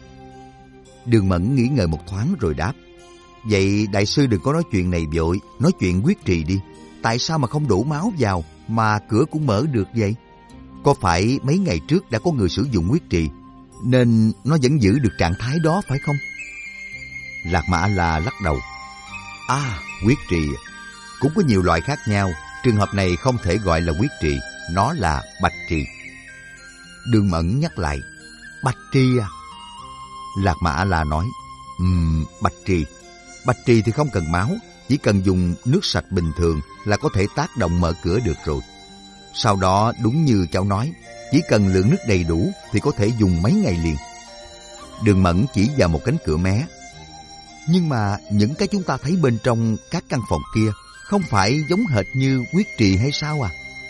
Đường Mẫn nghĩ ngợi một thoáng rồi đáp: Vậy đại sư đừng có nói chuyện này vội, nói chuyện quyết trì đi. Tại sao mà không đổ máu vào mà cửa cũng mở được vậy? Có phải mấy ngày trước đã có người sử dụng quyết trì nên nó vẫn giữ được trạng thái đó phải không? Lạc Ma A-la lắc đầu: À, quyết trì cũng có nhiều loại khác nhau. Trường hợp này không thể gọi là quyết trì, nó là bạch trì. Đường Mẫn nhắc lại: Bạch trì à? Lạc Ma A-la nói: Ừm, bạch trì. Bạch trì thì không cần máu, chỉ cần dùng nước sạch bình thường là có thể tác động mở cửa được rồi. Sau đó đúng như cháu nói, chỉ cần lượng nước đầy đủ thì có thể dùng mấy ngày liền. Đường Mẫn chỉ vào một cánh cửa mé. Nhưng mà những cái chúng ta thấy bên trong các căn phòng kia không phải giống hệt như huyết trì hay sao à?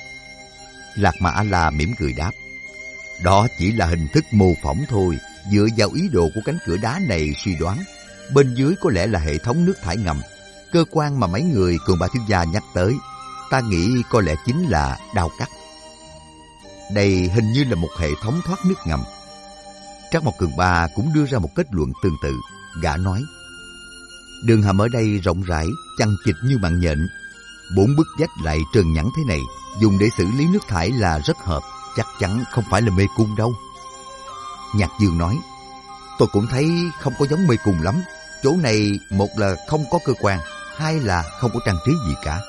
Lạc Mà A-la mỉm cười đáp. Đó chỉ là hình thức mô phỏng thôi. Dựa vào ý đồ của cánh cửa đá này suy đoán, bên dưới có lẽ là hệ thống nước thải ngầm. Cơ quan mà mấy người Cường Ba thiếu gia nhắc tới, ta nghĩ có lẽ chính là đao cắt. Đây hình như là một hệ thống thoát nước ngầm. Trác Mộc Cường Ba cũng đưa ra một kết luận tương tự. Gã nói, đường hầm ở đây rộng rãi, chằng chịt như mạng nhện. Bốn bức vách lại trơn nhẵn thế này, dùng để xử lý nước thải là rất hợp. Chắc chắn không phải là mê cung đâu. Nhạc Dương nói, tôi cũng thấy không có giống mê cung lắm. Chỗ này một là không có cơ quan, hai là không có trang trí gì cả.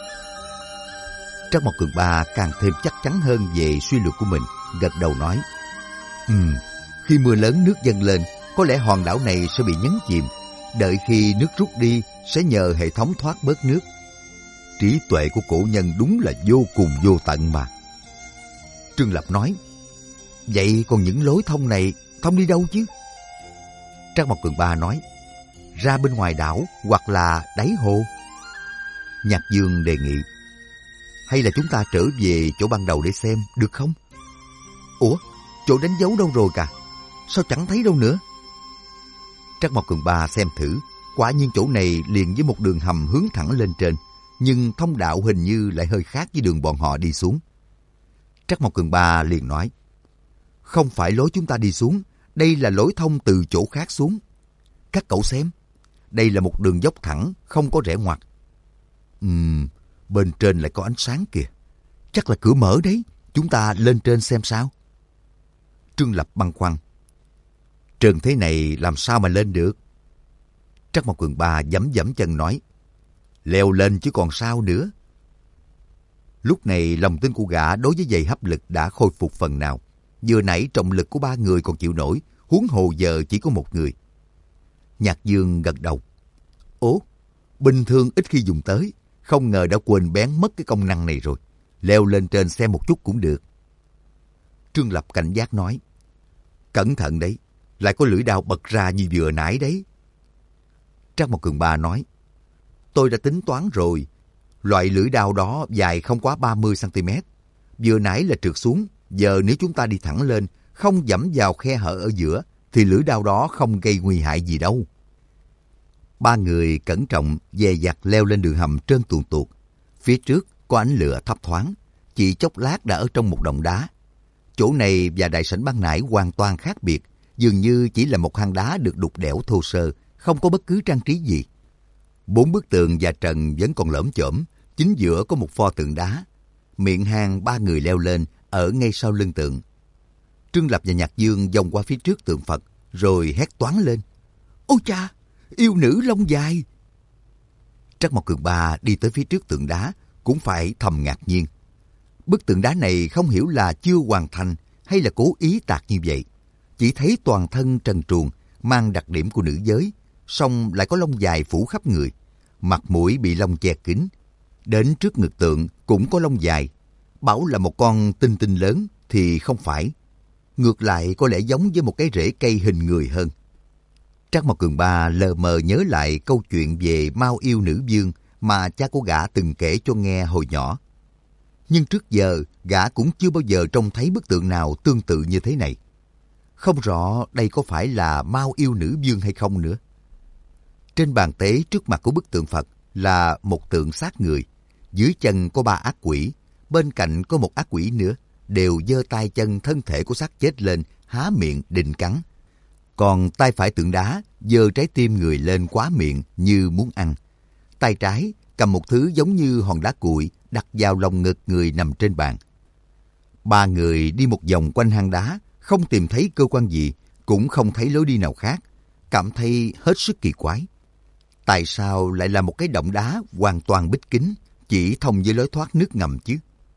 Trác Mộc Cường Ba càng thêm chắc chắn hơn về suy luận của mình, gật đầu nói, Ừm, khi mưa lớn nước dâng lên, có lẽ hòn đảo này sẽ bị nhấn chìm. Đợi khi nước rút đi, sẽ nhờ hệ thống thoát bớt nước. Trí tuệ của cổ nhân đúng là vô cùng vô tận mà. Trương Lập nói, vậy còn những lối thông này thông đi đâu chứ? Trác Mộc Cường Ba nói, ra bên ngoài đảo hoặc là đáy hồ. Nhạc Dương đề nghị, hay là chúng ta trở về chỗ ban đầu để xem, được không? Ủa, chỗ đánh dấu đâu rồi cả? Sao chẳng thấy đâu nữa? Trác Mộc Cường Ba xem thử, quả nhiên chỗ này liền với một đường hầm hướng thẳng lên trên, nhưng thông đạo hình như lại hơi khác với đường bọn họ đi xuống. Trác Mộc Cường Ba liền nói, không phải lối chúng ta đi xuống, đây là lối thông từ chỗ khác xuống. Các cậu xem, đây là một đường dốc thẳng, không có rẽ ngoặt. Ừm, bên trên lại có ánh sáng kìa. Chắc là cửa mở đấy, chúng ta lên trên xem sao. Trương Lập băn khoăn, trơn thế này làm sao mà lên được? Trác Mộc Cường Ba giẫm giẫm chân nói, leo lên chứ còn sao nữa. Lúc này lòng tin của gã đối với giày hấp lực đã khôi phục phần nào. Vừa nãy trọng lực của ba người còn chịu nổi, huống hồ giờ chỉ có một người. Nhạc Dương gật đầu. Ố, bình thường ít khi dùng tới, không ngờ đã quên bén mất cái công năng này rồi. Leo lên trên xem một chút cũng được. Trương Lập cảnh giác nói, cẩn thận đấy, lại có lưỡi đao bật ra như vừa nãy đấy. Trác Mộc Cường Ba nói, tôi đã tính toán rồi, loại lưỡi đao đó dài không quá ba mươi xăng ti mét. Vừa nãy là trượt xuống, giờ nếu chúng ta đi thẳng lên, không dẫm vào khe hở ở giữa, thì lưỡi đao đó không gây nguy hại gì đâu. Ba người cẩn trọng dè dặt leo lên đường hầm trơn tuồn tuột. Phía trước có ánh lửa thấp thoáng, chỉ chốc lát đã ở trong một động đá. Chỗ này và đại sảnh ban nãy hoàn toàn khác biệt, dường như chỉ là một hang đá được đục đẽo thô sơ, không có bất cứ trang trí gì. Bốn bức tường và trần vẫn còn lởm chởm, chính giữa có một pho tượng đá. Miệng hang ba người leo lên, ở ngay sau lưng tượng. Trương Lập và Nhạc Dương vòng qua phía trước tượng Phật, rồi hét toáng lên. Ôi cha, yêu nữ lông dài! Trác Mộc Cường Ba đi tới phía trước tượng đá, cũng phải thầm ngạc nhiên. Bức tượng đá này không hiểu là chưa hoàn thành hay là cố ý tạc như vậy. Chỉ thấy toàn thân trần truồng, mang đặc điểm của nữ giới, song lại có lông dài phủ khắp người. Mặt mũi bị lông che kín. Đến trước ngực tượng cũng có lông dài. Bảo là một con tinh tinh lớn thì không phải. Ngược lại có lẽ giống với một cái rễ cây hình người hơn. Trác Mộc Cường Ba lờ mờ nhớ lại câu chuyện về Mao yêu nữ vương mà cha của gã từng kể cho nghe hồi nhỏ. Nhưng trước giờ gã cũng chưa bao giờ trông thấy bức tượng nào tương tự như thế này. Không rõ đây có phải là Mao yêu nữ vương hay không nữa. Trên bàn tế trước mặt của bức tượng Phật là một tượng xác người. Dưới chân có ba ác quỷ, bên cạnh có một ác quỷ nữa, đều giơ tay chân thân thể của xác chết lên, há miệng định cắn. Còn tay phải tượng đá giơ trái tim người lên quá miệng như muốn ăn. Tay trái cầm một thứ giống như hòn đá cuội đặt vào lồng ngực người nằm trên bàn. Ba người đi một vòng quanh hang đá, không tìm thấy cơ quan gì, cũng không thấy lối đi nào khác, cảm thấy hết sức kỳ quái. Tại sao lại là một cái động đá hoàn toàn bích kín, chỉ thông với lối thoát nước ngầm chứ?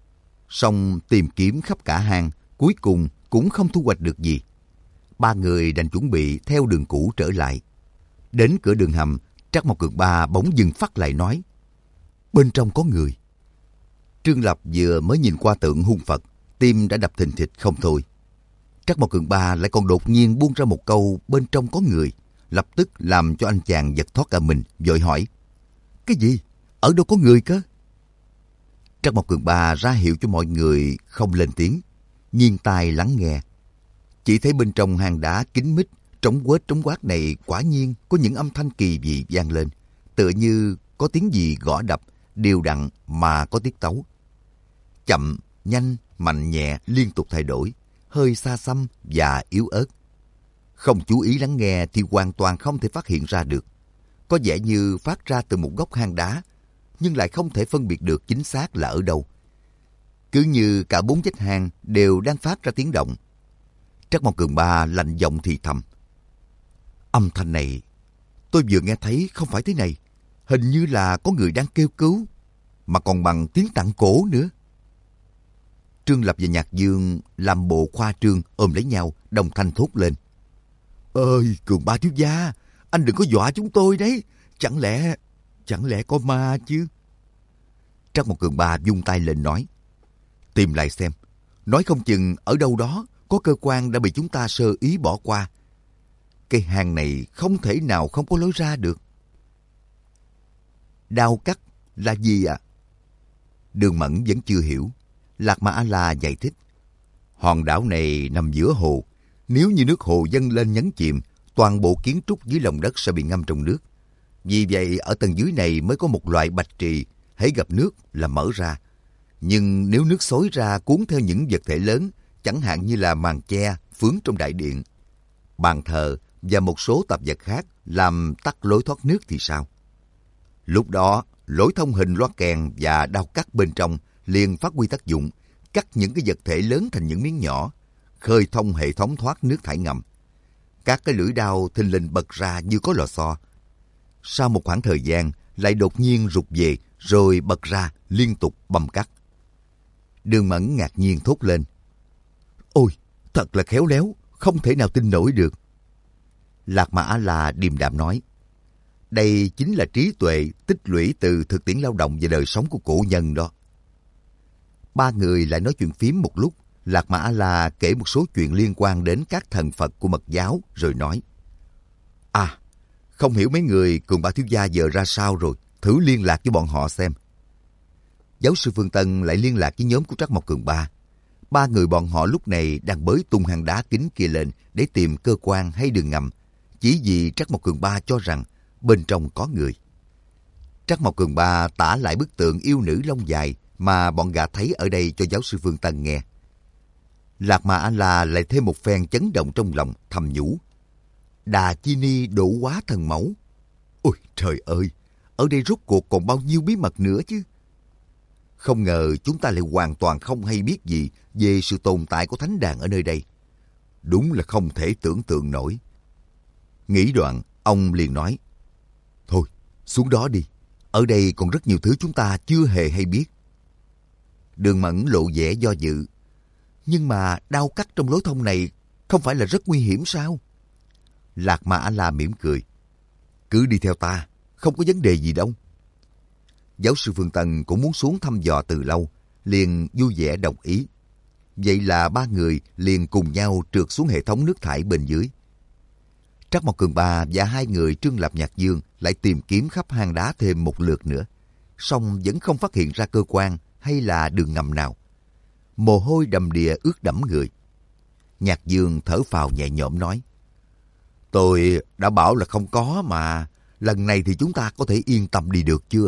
Song tìm kiếm khắp cả hang, cuối cùng cũng không thu hoạch được gì. Ba người đành chuẩn bị theo đường cũ trở lại. Đến cửa đường hầm, Trác Mộc Cường Ba bỗng dừng phát lại nói, bên trong có người. Trương Lập vừa mới nhìn qua tượng hung Phật, tim đã đập thình thịch không thôi. Trắc Mộc Cường Ba lại còn đột nhiên buông ra một câu bên trong có người, lập tức làm cho anh chàng giật thoát cả mình, vội hỏi: Cái gì? Ở đâu có người cơ? Trắc Mộc Cường Ba ra hiệu cho mọi người không lên tiếng, nghiêng tai lắng nghe. Chỉ thấy bên trong hang đá kín mít, trống quết trống quát này quả nhiên có những âm thanh kỳ dị vang lên, tựa như có tiếng gì gõ đập, đều đặn mà có tiết tấu. Chậm, nhanh, mạnh nhẹ liên tục thay đổi, hơi xa xăm và yếu ớt. Không chú ý lắng nghe thì hoàn toàn không thể phát hiện ra được. Có vẻ như phát ra từ một góc hang đá, nhưng lại không thể phân biệt được chính xác là ở đâu. Cứ như cả bốn vách hang đều đang phát ra tiếng động. Trắc Mộc Cường Ba lạnh giọng thì thầm: Âm thanh này tôi vừa nghe thấy không phải thế này. Hình như là có người đang kêu cứu, mà còn bằng tiếng tạng cổ nữa. Trương Lập và Nhạc Dương làm bộ khoa trương ôm lấy nhau, đồng thanh thốt lên: Ơi, Cường Ba thiếu gia, anh đừng có dọa chúng tôi đấy. Chẳng lẽ, chẳng lẽ có ma chứ? Trắc Mộc Cường Ba vung tay lên nói: Tìm lại xem, nói không chừng ở đâu đó có cơ quan đã bị chúng ta sơ ý bỏ qua. Cái hang này không thể nào không có lối ra được. Đao cắt là gì ạ? À? Đường Mẫn vẫn chưa hiểu. Lạc Ma A-la giải thích: Hòn đảo này nằm giữa hồ. Nếu như nước hồ dâng lên nhấn chìm, toàn bộ kiến trúc dưới lòng đất sẽ bị ngâm trong nước. Vì vậy ở tầng dưới này mới có một loại bạch trì, hễ gặp nước là mở ra. Nhưng nếu nước xối ra cuốn theo những vật thể lớn, chẳng hạn như là màn che, phướng trong đại điện, bàn thờ và một số tạp vật khác làm tắc lối thoát nước thì sao? Lúc đó, lối thông hình loa kèn và đao cắt bên trong liền phát huy tác dụng, cắt những cái vật thể lớn thành những miếng nhỏ, khơi thông hệ thống thoát nước thải ngầm. Các cái lưỡi đao thình lình bật ra như có lò xo. Sau một khoảng thời gian, lại đột nhiên rụt về, rồi bật ra liên tục bầm cắt. Đường Mẫn ngạc nhiên thốt lên: Ôi, thật là khéo léo, không thể nào tin nổi được. Lạc Ma A-la điềm đạm nói: Đây chính là trí tuệ tích lũy từ thực tiễn lao động và đời sống của cổ nhân đó. Ba người lại nói chuyện phím một lúc. Lạc Ma A-la kể một số chuyện liên quan đến các thần Phật của Mật giáo, rồi nói: À, không hiểu mấy người Cường Ba thiếu gia giờ ra sao rồi, thử liên lạc với bọn họ xem. Giáo sư Phương Tân lại liên lạc với nhóm của Trắc Mộc Cường Ba. Ba người bọn họ lúc này đang bới tung hang đá kín kia lên để tìm cơ quan hay đường ngầm, chỉ vì Trắc Mộc Cường Ba cho rằng bên trong có người. Trắc Mộc Cường Ba tả lại bức tượng yêu nữ lông dài mà bọn gã thấy ở đây cho giáo sư Phương Tân nghe. Lạc Ma A-la lại thêm một phen chấn động trong lòng, thầm nhủ: Đà Chi Ni độ hóa thần mẫu. Ôi trời ơi, ở đây rốt cuộc còn bao nhiêu bí mật nữa chứ? Không ngờ chúng ta lại hoàn toàn không hay biết gì về sự tồn tại của thánh đàn ở nơi đây. Đúng là không thể tưởng tượng nổi. Nghĩ đoạn, ông liền nói: Thôi, xuống đó đi. Ở đây còn rất nhiều thứ chúng ta chưa hề hay biết. Đường Mẫn lộ vẻ do dự: Nhưng mà đao cắt trong lối thông này không phải là rất nguy hiểm sao? Lạc Ma A-la mỉm cười: Cứ đi theo ta, không có vấn đề gì đâu. Giáo sư Phương Tân cũng muốn xuống thăm dò từ lâu, liền vui vẻ đồng ý. Vậy là ba người liền cùng nhau trượt xuống hệ thống nước thải bên dưới. Trắc Mộc Cường Ba và hai người Trương Lập Nhạc Dương lại tìm kiếm khắp hang đá thêm một lượt nữa, song vẫn không phát hiện ra cơ quan hay là đường ngầm nào. Mồ hôi đầm đìa ướt đẫm người. Nhạc Dương thở phào nhẹ nhõm nói: Tôi đã bảo là không có mà, lần này thì chúng ta có thể yên tâm đi được chưa?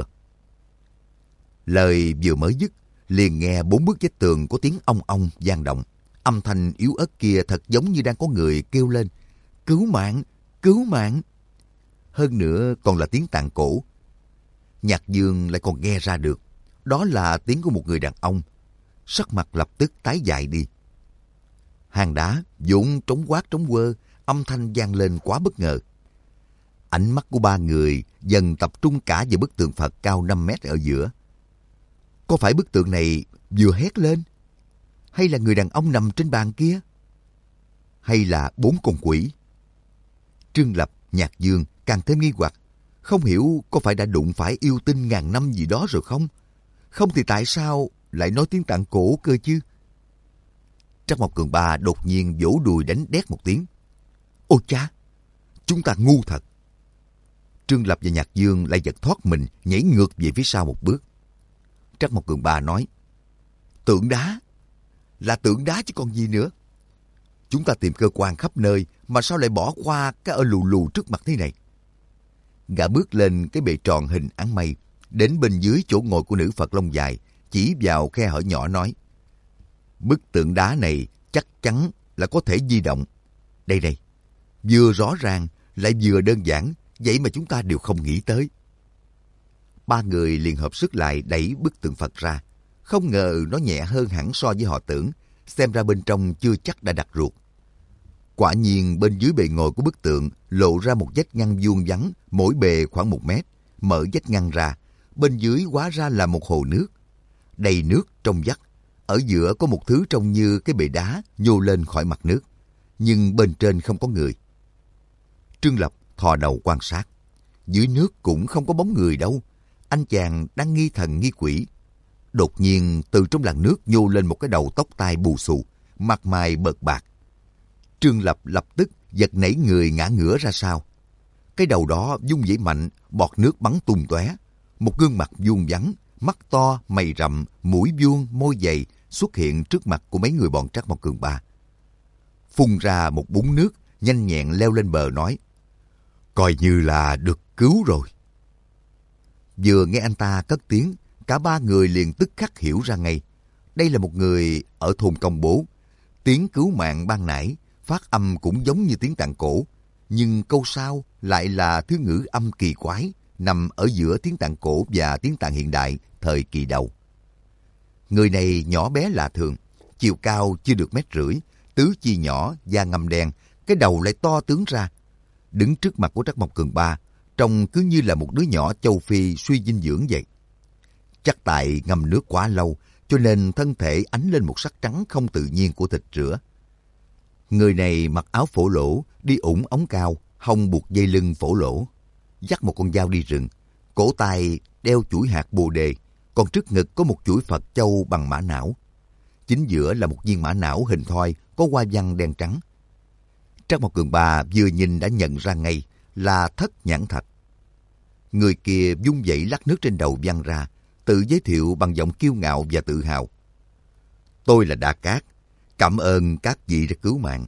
Lời vừa mới dứt, liền nghe bốn bức vách tường có tiếng ong ong vang động. Âm thanh yếu ớt kia thật giống như đang có người kêu lên: Cứu mạng! Cứu mạng! Hơn nữa còn là tiếng tạng cổ. Nhạc Dương lại còn nghe ra được, đó là tiếng của một người đàn ông. Sắc mặt lập tức tái dại đi. Hang đá vốn trống quát trống quơ, âm thanh vang lên quá bất ngờ. Ánh mắt của ba người dần tập trung cả vào bức tượng Phật cao năm mét ở giữa. Có phải bức tượng này vừa hét lên? Hay là người đàn ông nằm trên bàn kia? Hay là bốn con quỷ? Trương Lập, Nhạc Dương càng thêm nghi hoặc, không hiểu có phải đã đụng phải yêu tinh ngàn năm gì đó rồi không? Không thì tại sao lại nói tiếng tạng cổ cơ chứ? Trắc Mộc Cường Ba đột nhiên vỗ đùi đánh đét một tiếng. Ôi cha, chúng ta ngu thật. Trương Lập và Nhạc Dương lại giật thoát mình, nhảy ngược về phía sau một bước. Trắc Mộc Cường Ba nói, tượng đá, là tượng đá chứ còn gì nữa. Chúng ta tìm cơ quan khắp nơi mà sao lại bỏ qua cái ở lù lù trước mặt thế này. Gã bước lên cái bệ tròn hình áng mây, đến bên dưới chỗ ngồi của nữ Phật lông dài, chỉ vào khe hở nhỏ nói, bức tượng đá này chắc chắn là có thể di động. Đây đây, vừa rõ ràng lại vừa đơn giản, vậy mà chúng ta đều không nghĩ tới. Ba người liền hợp sức lại đẩy bức tượng Phật ra. Không ngờ nó nhẹ hơn hẳn so với họ tưởng, xem ra bên trong chưa chắc đã đặt ruột. Quả nhiên bên dưới bề ngồi của bức tượng lộ ra một vách ngăn vuông vắn, mỗi bề khoảng một mét. Mở vách ngăn ra, bên dưới hóa ra là một hồ nước. Đầy nước trong vắt, ở giữa có một thứ trông như cái bệ đá nhô lên khỏi mặt nước, nhưng bên trên không có người. Trương Lập thò đầu quan sát. Dưới nước cũng không có bóng người đâu. Anh chàng đang nghi thần nghi quỷ. Đột nhiên từ trong làn nước nhô lên một cái đầu tóc tai bù xù, mặt mày bợt bạc. Trương Lập lập tức giật nảy người ngã ngửa ra sau. Cái đầu đó vung vẩy mạnh, bọt nước bắn tung tóe. Một gương mặt vuông vắn, mắt to, mày rậm, mũi vuông, môi dày xuất hiện trước mặt của mấy người bọn Trắc Mộc Cường Ba. Phun ra một búng nước, nhanh nhẹn leo lên bờ nói, coi như là được cứu rồi. Vừa nghe anh ta cất tiếng, cả ba người liền tức khắc hiểu ra ngay. Đây là một người ở thôn Công Bố. Tiếng cứu mạng ban nãy, phát âm cũng giống như tiếng Tạng cổ, nhưng câu sau lại là thứ ngữ âm kỳ quái, nằm ở giữa tiếng Tạng cổ và tiếng Tạng hiện đại thời kỳ đầu. Người này nhỏ bé lạ thường, chiều cao chưa được mét rưỡi, tứ chi nhỏ, da ngăm đen, cái đầu lại to tướng ra. Đứng trước mặt của Trắc Mộc Cường Ba, trông cứ như là một đứa nhỏ châu Phi suy dinh dưỡng vậy. Chắc tại ngâm nước quá lâu, cho nên thân thể ánh lên một sắc trắng không tự nhiên của thịt rửa. Người này mặc áo phổ lỗ, đi ủng ống cao, hông buộc dây lưng phổ lỗ, dắt một con dao đi rừng, cổ tay đeo chuỗi hạt bồ đề, còn trước ngực có một chuỗi Phật châu bằng mã não. Chính giữa là một viên mã não hình thoi có hoa văn đen trắng. Trắc Mộc Cường Ba vừa nhìn đã nhận ra ngay là Thất Nhãn Thạch. Người kia vung vẩy lắc nước trên đầu văng ra, tự giới thiệu bằng giọng kiêu ngạo và tự hào. Tôi là Đa Cát, cảm ơn các vị đã cứu mạng.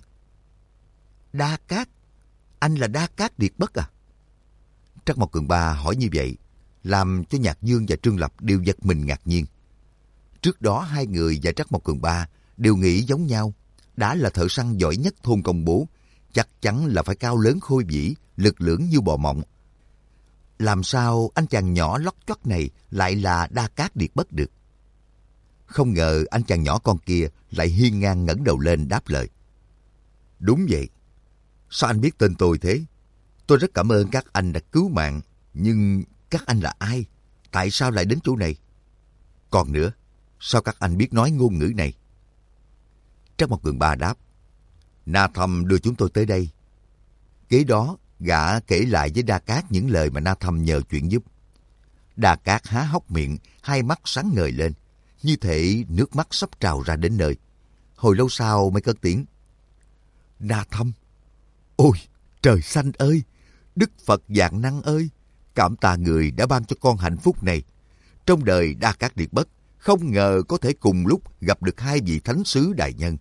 Đa Cát? Anh là Đa Cát Điệt Bất à? Trắc Mộc Cường Ba hỏi như vậy, làm cho Nhạc Dương và Trương Lập đều giật mình ngạc nhiên. Trước đó hai người và Trắc Mộc Cường Ba đều nghĩ giống nhau, đã là thợ săn giỏi nhất thôn Công Bố, chắc chắn là phải cao lớn khôi vĩ, lực lưỡng như bò mộng. Làm sao anh chàng nhỏ lót choắt này lại là Đa Cát Điệt Bất được? Không ngờ anh chàng nhỏ con kia lại hiên ngang ngẩng đầu lên đáp lời. Đúng vậy. Sao anh biết tên tôi thế? Tôi rất cảm ơn các anh đã cứu mạng, nhưng các anh là ai? Tại sao lại đến chỗ này? Còn nữa, sao các anh biết nói ngôn ngữ này? Trắc Mộc Cường Ba đáp. Na Thâm đưa chúng tôi tới đây. Kế đó, gã kể lại với Đa Cát những lời mà Na Thâm nhờ chuyện giúp. Đa Cát há hốc miệng, hai mắt sáng ngời lên, như thể nước mắt sắp trào ra đến nơi. Hồi lâu sau mới cất tiếng. Na Thâm! Ôi, trời xanh ơi! Đức Phật Vạn Năng ơi! Cảm tạ người đã ban cho con hạnh phúc này. Trong đời Đa Cát Điệt Bất, không ngờ có thể cùng lúc gặp được hai vị thánh sứ đại nhân.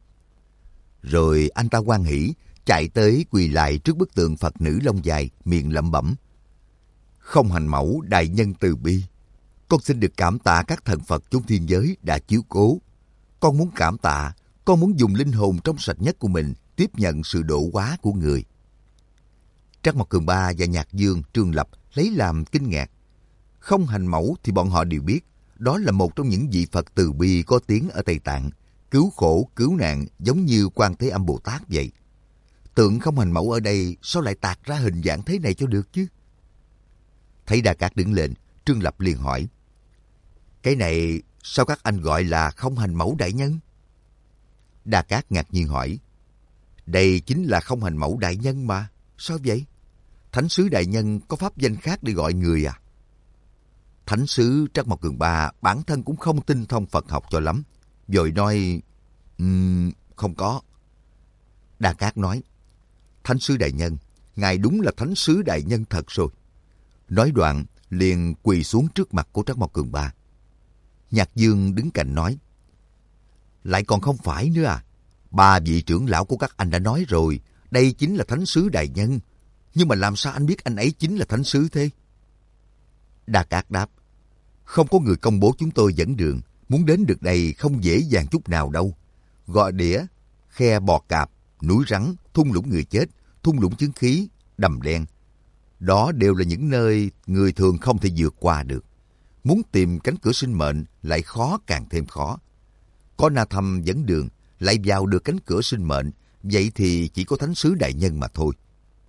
Rồi anh ta hoan hỉ, chạy tới quỳ lại trước bức tượng Phật nữ lông dài, miệng lẩm bẩm. Không hành mẫu đại nhân từ bi. Con xin được cảm tạ các thần Phật chốn thiên giới đã chiếu cố. Con muốn cảm tạ, con muốn dùng linh hồn trong sạch nhất của mình tiếp nhận sự độ hóa của người. Trắc Mộc Cường Ba và Nhạc Dương, Trương Lập lấy làm kinh ngạc. Không hành mẫu thì bọn họ đều biết, đó là một trong những vị Phật từ bi có tiếng ở Tây Tạng, cứu khổ, cứu nạn giống như Quan Thế Âm Bồ Tát vậy. Tượng không hành mẫu ở đây sao lại tạc ra hình dạng thế này cho được chứ? Thấy Đa Cát đứng lên, Trương Lập liền hỏi. Cái này sao các anh gọi là không hành mẫu đại nhân? Đa Cát ngạc nhiên hỏi. Đây chính là không hành mẫu đại nhân mà. Sao vậy? Thánh sứ đại nhân có pháp danh khác để gọi người à? Thánh sứ Trắc Mộc Cường Ba bản thân cũng không tinh thông Phật học cho lắm. Rồi nói, um, không có. Đa Cát nói, thánh sứ đại nhân, ngài đúng là thánh sứ đại nhân thật rồi. Nói đoạn, liền quỳ xuống trước mặt của Trắc Mộc Cường Ba. Nhạc Dương đứng cạnh nói, lại còn không phải nữa à? Ba vị trưởng lão của các anh đã nói rồi, đây chính là thánh sứ đại nhân. Nhưng mà làm sao anh biết anh ấy chính là thánh sứ thế? Đa Cát đáp, không có người công bố chúng tôi dẫn đường. Muốn đến được đây không dễ dàng chút nào đâu. Gò Đĩa, khe Bò Cạp, núi Rắn, thung lũng người chết, thung lũng chứng khí, đầm đen. Đó đều là những nơi người thường không thể vượt qua được. Muốn tìm cánh cửa sinh mệnh lại khó càng thêm khó. Có Na Thâm dẫn đường, lại vào được cánh cửa sinh mệnh, vậy thì chỉ có thánh sứ đại nhân mà thôi.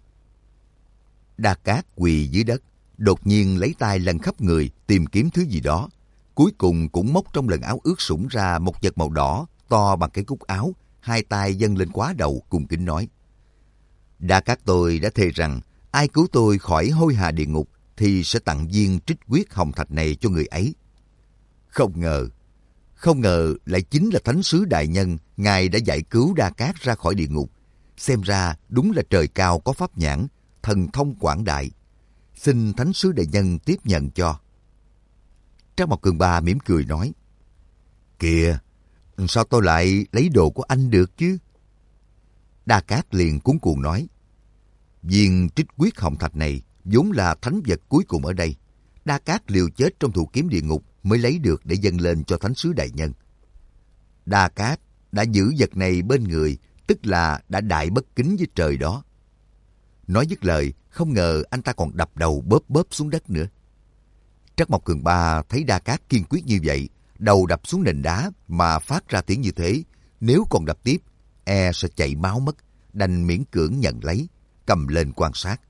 Đa Cát quỳ dưới đất, đột nhiên lấy tay lần khắp người tìm kiếm thứ gì đó. Cuối cùng cũng móc trong lần áo ướt sũng ra một vật màu đỏ to bằng cái cúc áo, hai tay dâng lên quá đầu cung kính nói, Đa Cát tôi đã thề rằng ai cứu tôi khỏi hôi hà địa ngục thì sẽ tặng viên trích huyết hồng thạch này cho người ấy. Không ngờ, không ngờ lại chính là thánh sứ đại nhân, ngài đã giải cứu Đa Cát ra khỏi địa ngục. Xem ra đúng là trời cao có pháp nhãn, thần thông quảng đại. Xin thánh sứ đại nhân tiếp nhận cho. Trác Mộc Cường Ba mỉm cười nói, kìa, sao tôi lại lấy đồ của anh được chứ? Đa Cát liền cuống cuồng nói, viên trích huyết hồng thạch này vốn là thánh vật cuối cùng ở đây. Đa Cát liều chết trong thụ kiếm địa ngục mới lấy được để dâng lên cho thánh sứ đại nhân. Đa Cát đã giữ vật này bên người, tức là đã đại bất kính với trời đó. Nói dứt lời, không ngờ anh ta còn đập đầu bóp bóp xuống đất nữa. Trác Mộc Cường Ba thấy Đa Cát kiên quyết như vậy, đầu đập xuống nền đá mà phát ra tiếng như thế, nếu còn đập tiếp, e sẽ chảy máu mất, đành miễn cưỡng nhận lấy, cầm lên quan sát.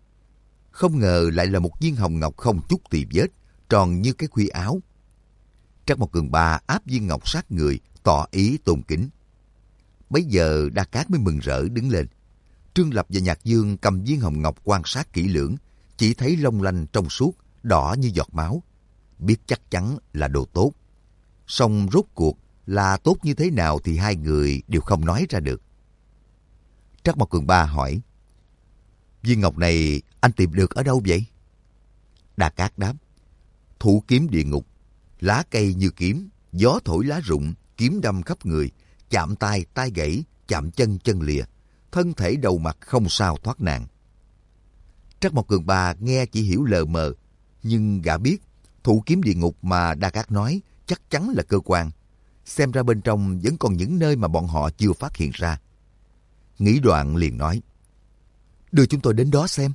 Không ngờ lại là một viên hồng ngọc không chút tì vết, tròn như cái khuy áo. Trác Mộc Cường Ba áp viên ngọc sát người, tỏ ý tôn kính. Bấy giờ Đa Cát mới mừng rỡ đứng lên. Trương Lập và Nhạc Dương cầm viên hồng ngọc quan sát kỹ lưỡng, chỉ thấy long lanh trong suốt, đỏ như giọt máu. Biết chắc chắn là đồ tốt. Song rốt cuộc là tốt như thế nào thì hai người đều không nói ra được. Trác Mộc Cường Ba hỏi, viên ngọc này anh tìm được ở đâu vậy? Đa Cát đáp, thụ kiếm địa ngục, lá cây như kiếm, gió thổi lá rụng, kiếm đâm khắp người, chạm tay tay gãy, chạm chân chân lìa, thân thể đầu mặt không sao thoát nạn. Trác Mộc Cường Ba nghe chỉ hiểu lờ mờ, nhưng gã biết thụ kiếm địa ngục mà Đa Cát nói chắc chắn là cơ quan. Xem ra bên trong vẫn còn những nơi mà bọn họ chưa phát hiện ra. Nghĩ đoạn liền nói, đưa chúng tôi đến đó xem.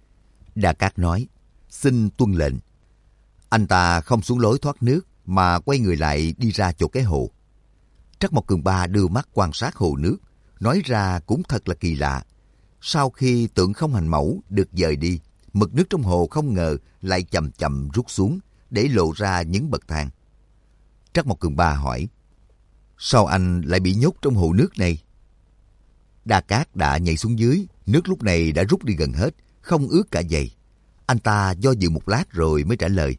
Đa Cát nói, xin tuân lệnh. Anh ta không xuống lối thoát nước mà quay người lại đi ra chỗ cái hồ. Trác Mộc Cường Ba đưa mắt quan sát hồ nước, nói ra cũng thật là kỳ lạ. Sau khi tượng không hành mẫu được dời đi, mực nước trong hồ không ngờ lại chậm chậm rút xuống, để lộ ra những bậc thang. Trác Mộc Cường Ba hỏi, sao anh lại bị nhốt trong hồ nước này? Đa Cát đã nhảy xuống dưới, nước lúc này đã rút đi gần hết, không ướt cả giày. Anh ta do dự một lát rồi mới trả lời,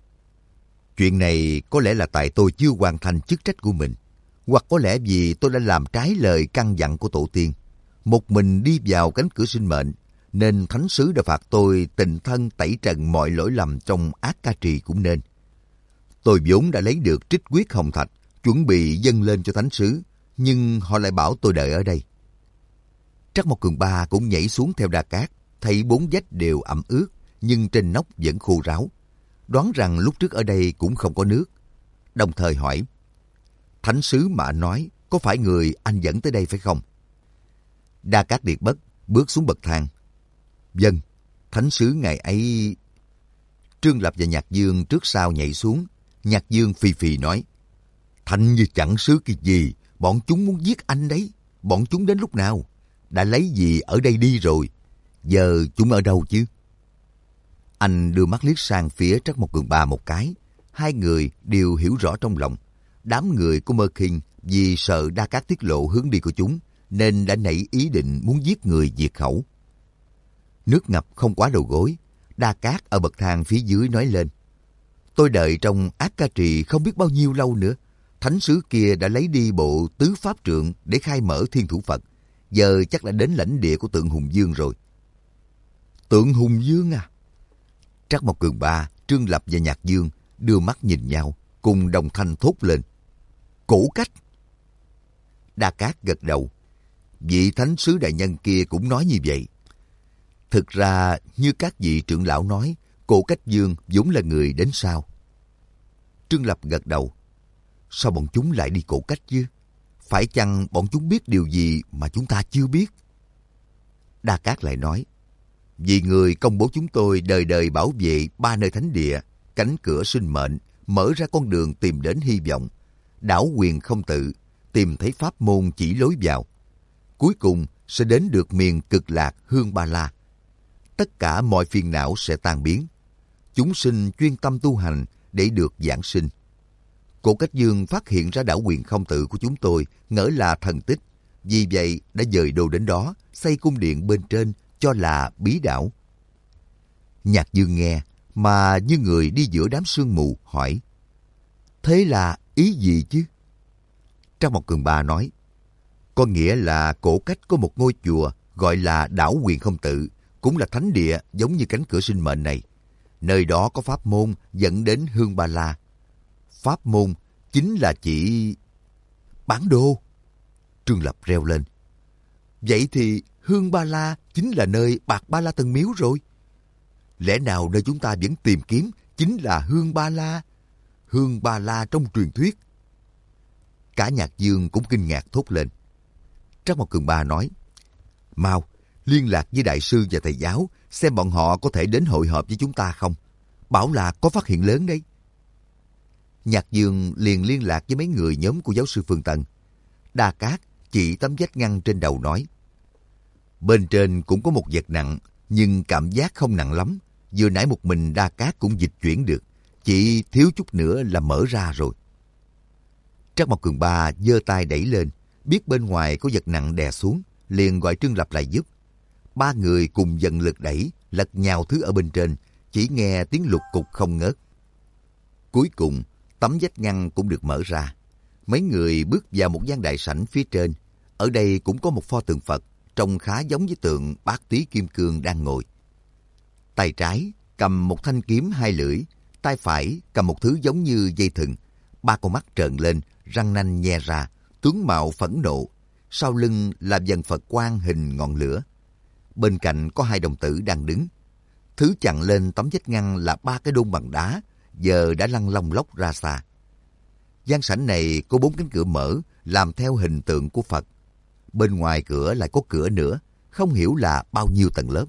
chuyện này có lẽ là tại tôi chưa hoàn thành chức trách của mình, hoặc có lẽ vì tôi đã làm trái lời căn dặn của tổ tiên, một mình đi vào cánh cửa sinh mệnh, nên thánh sứ đã phạt tôi tịnh thân tẩy trần mọi lỗi lầm trong ác ca trì cũng nên. Tôi vốn đã lấy được trích huyết hồng thạch, chuẩn bị dâng lên cho thánh sứ, nhưng họ lại bảo tôi đợi ở đây. Trác Mộc Cường Ba cũng nhảy xuống theo Đa Cát, thấy bốn vách đều ẩm ướt, nhưng trên nóc vẫn khô ráo. Đoán rằng lúc trước ở đây cũng không có nước. Đồng thời hỏi, thánh sứ mà anh nói, có phải người anh dẫn tới đây phải không? Đa Cát điệt bất, bước xuống bậc thang. Vâng, thánh sứ ngày ấy... Trương Lập và Nhạc Dương trước sau nhảy xuống. Nhạc Dương phì phì nói, thanh như chẳng sứ cái gì, bọn chúng muốn giết anh đấy. Bọn chúng đến lúc nào? Đã lấy gì ở đây đi rồi? Giờ chúng ở đâu chứ? Anh đưa mắt liếc sang phía Trác Mộc Cường Ba một cái. Hai người đều hiểu rõ trong lòng. Đám người của Mơ Kinh vì sợ Đa Cát tiết lộ hướng đi của chúng, nên đã nảy ý định muốn giết người diệt khẩu. Nước ngập không quá đầu gối. Đa Cát ở bậc thang phía dưới nói lên, tôi đợi trong ác ca trì không biết bao nhiêu lâu nữa. thánh sứ kia đã lấy đi bộ tứ pháp trượng để khai mở thiên thủ Phật. Giờ chắc đã đến lãnh địa của tượng Hùng Dương rồi. Tượng Hùng Dương à? Trắc Mộc Cường Ba, Trương Lập và Nhạc Dương đưa mắt nhìn nhau, cùng đồng thanh thốt lên. Cổ Cách! Đa Cát gật đầu. Vị thánh sứ đại nhân kia cũng nói như vậy. Thực ra, như các vị trưởng lão nói, Cổ Cách Dương vốn là người đến sau. Trương Lập gật đầu. Sao bọn chúng lại đi Cổ Cách chứ? Phải chăng bọn chúng biết điều gì mà chúng ta chưa biết? Đa Cát lại nói. Vì người công bố chúng tôi đời đời bảo vệ ba nơi thánh địa, cánh cửa sinh mệnh, mở ra con đường tìm đến hy vọng, đảo quyền không tự, tìm thấy pháp môn chỉ lối vào. Cuối cùng sẽ đến được miền cực lạc Hương Ba La. Tất cả mọi phiền não sẽ tan biến. Chúng sinh chuyên tâm tu hành để được giảng sinh. Cổ Cách Dương phát hiện ra đảo quyền không tự của chúng tôi ngỡ là thần tích. Vì vậy đã dời đô đến đó, xây cung điện bên trên cho là bí đảo. Nhạc Dương nghe mà như người đi giữa đám sương mù hỏi. Thế là ý gì chứ? Trắc Mộc Cường Ba nói. Có nghĩa là Cổ Cách có một ngôi chùa gọi là đảo quyền không tự, cũng là thánh địa giống như cánh cửa sinh mệnh này. Nơi đó có pháp môn dẫn đến Hương Ba La. Pháp môn chính là chỉ Bán Đô. Trương Lập reo lên. Vậy thì Hương Ba La chính là nơi Bạc Ba La Tân Miếu rồi. Lẽ nào nơi chúng ta vẫn tìm kiếm chính là Hương Ba La? Hương Ba La trong truyền thuyết. Cả Nhạc Dương cũng kinh ngạc thốt lên. Trắc Mộc Cường Ba nói. Mau, liên lạc với đại sư và thầy giáo, xem bọn họ có thể đến hội họp với chúng ta không. Bảo là có phát hiện lớn đấy. Nhạc Dương liền liên lạc với mấy người nhóm của giáo sư Phương Tân. Đa Cát chỉ tấm vách ngăn trên đầu nói. Bên trên cũng có một vật nặng, nhưng cảm giác không nặng lắm. Vừa nãy một mình Đa Cát cũng dịch chuyển được, chỉ thiếu chút nữa là mở ra rồi. Trắc Mộc Cường Ba giơ tay đẩy lên, biết bên ngoài có vật nặng đè xuống, liền gọi Trương Lập lại giúp. Ba người cùng dần lực đẩy, lật nhào thứ ở bên trên, chỉ nghe tiếng lục cục không ngớt. Cuối cùng, tấm vách ngăn cũng được mở ra. Mấy người bước vào một gian đại sảnh phía trên. Ở đây cũng có một pho tượng Phật, trông khá giống với tượng Bát Tý Kim Cương đang ngồi. Tay trái cầm một thanh kiếm hai lưỡi, tay phải cầm một thứ giống như dây thừng. Ba con mắt trợn lên, răng nanh nhe ra, tướng mạo phẫn nộ. Sau lưng là dần Phật quan hình ngọn lửa. Bên cạnh có hai đồng tử đang đứng. Thứ chặn lên tấm vách ngăn là ba cái đôn bằng đá, giờ đã lăn lông lốc ra xa. Gian sảnh này có bốn cánh cửa mở, làm theo hình tượng của Phật. Bên ngoài cửa lại có cửa nữa, không hiểu là bao nhiêu tầng lớp.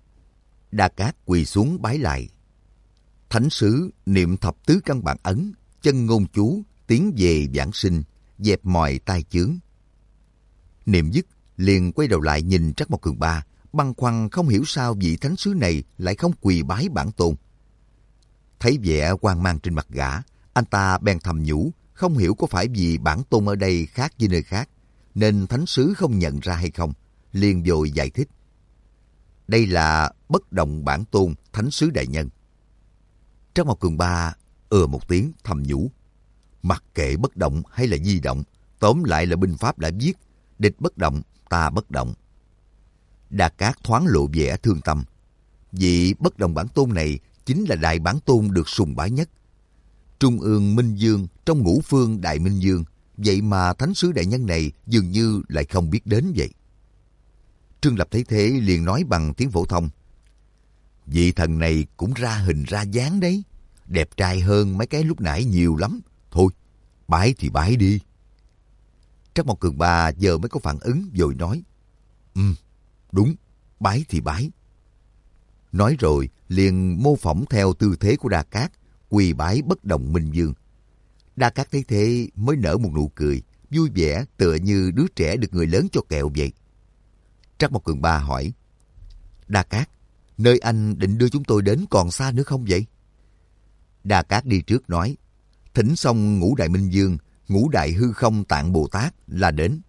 Đa Cát quỳ xuống bái lại. Thánh sứ niệm thập tứ căn bản ấn, chân ngôn chú, tiến về giảng sinh, dẹp mọi tai chướng. Niệm dứt, liền quay đầu lại nhìn Trắc Mộc Cường Ba, băn khoăn không hiểu sao vị thánh sứ này lại không quỳ bái bản tôn. Thấy vẻ hoang mang trên mặt gã, anh ta bèn thầm nhủ, không hiểu có phải vì bản tôn ở đây khác với nơi khác, nên thánh sứ không nhận ra hay không, liền vội giải thích. Đây là bất động bản tôn thánh sứ đại nhân. Trắc Mộc Cường Ba ừ một tiếng thầm nhủ, mặc kệ bất động hay là di động, tóm lại là binh pháp đã viết, địch bất động, ta bất động. Đa Cát thoáng lộ vẻ thương tâm. Vị bất động bản tôn này chính là đại bản tôn được sùng bái nhất. Trung ương Minh Dương trong ngũ phương Đại Minh Dương, vậy mà thánh sứ đại nhân này dường như lại không biết đến vậy. Trương Lập thấy thế liền nói bằng tiếng phổ thông. Vị thần này cũng ra hình ra dáng đấy, đẹp trai hơn mấy cái lúc nãy nhiều lắm. Thôi, bái thì bái đi. Trắc Mộc Cường Ba giờ mới có phản ứng vội nói. Ừ, đúng, bái thì bái. Nói rồi liền mô phỏng theo tư thế của Đa Cát, quỳ bái bất động Minh Dương. Đa Cát thấy thế mới nở một nụ cười, vui vẻ tựa như đứa trẻ được người lớn cho kẹo vậy. Trắc Mộc Cường Ba hỏi, Đa Cát, nơi anh định đưa chúng tôi đến còn xa nữa không vậy? Đa Cát đi trước nói, thỉnh xong ngũ đại Minh Dương, ngũ đại hư không Tạng Bồ Tát là đến.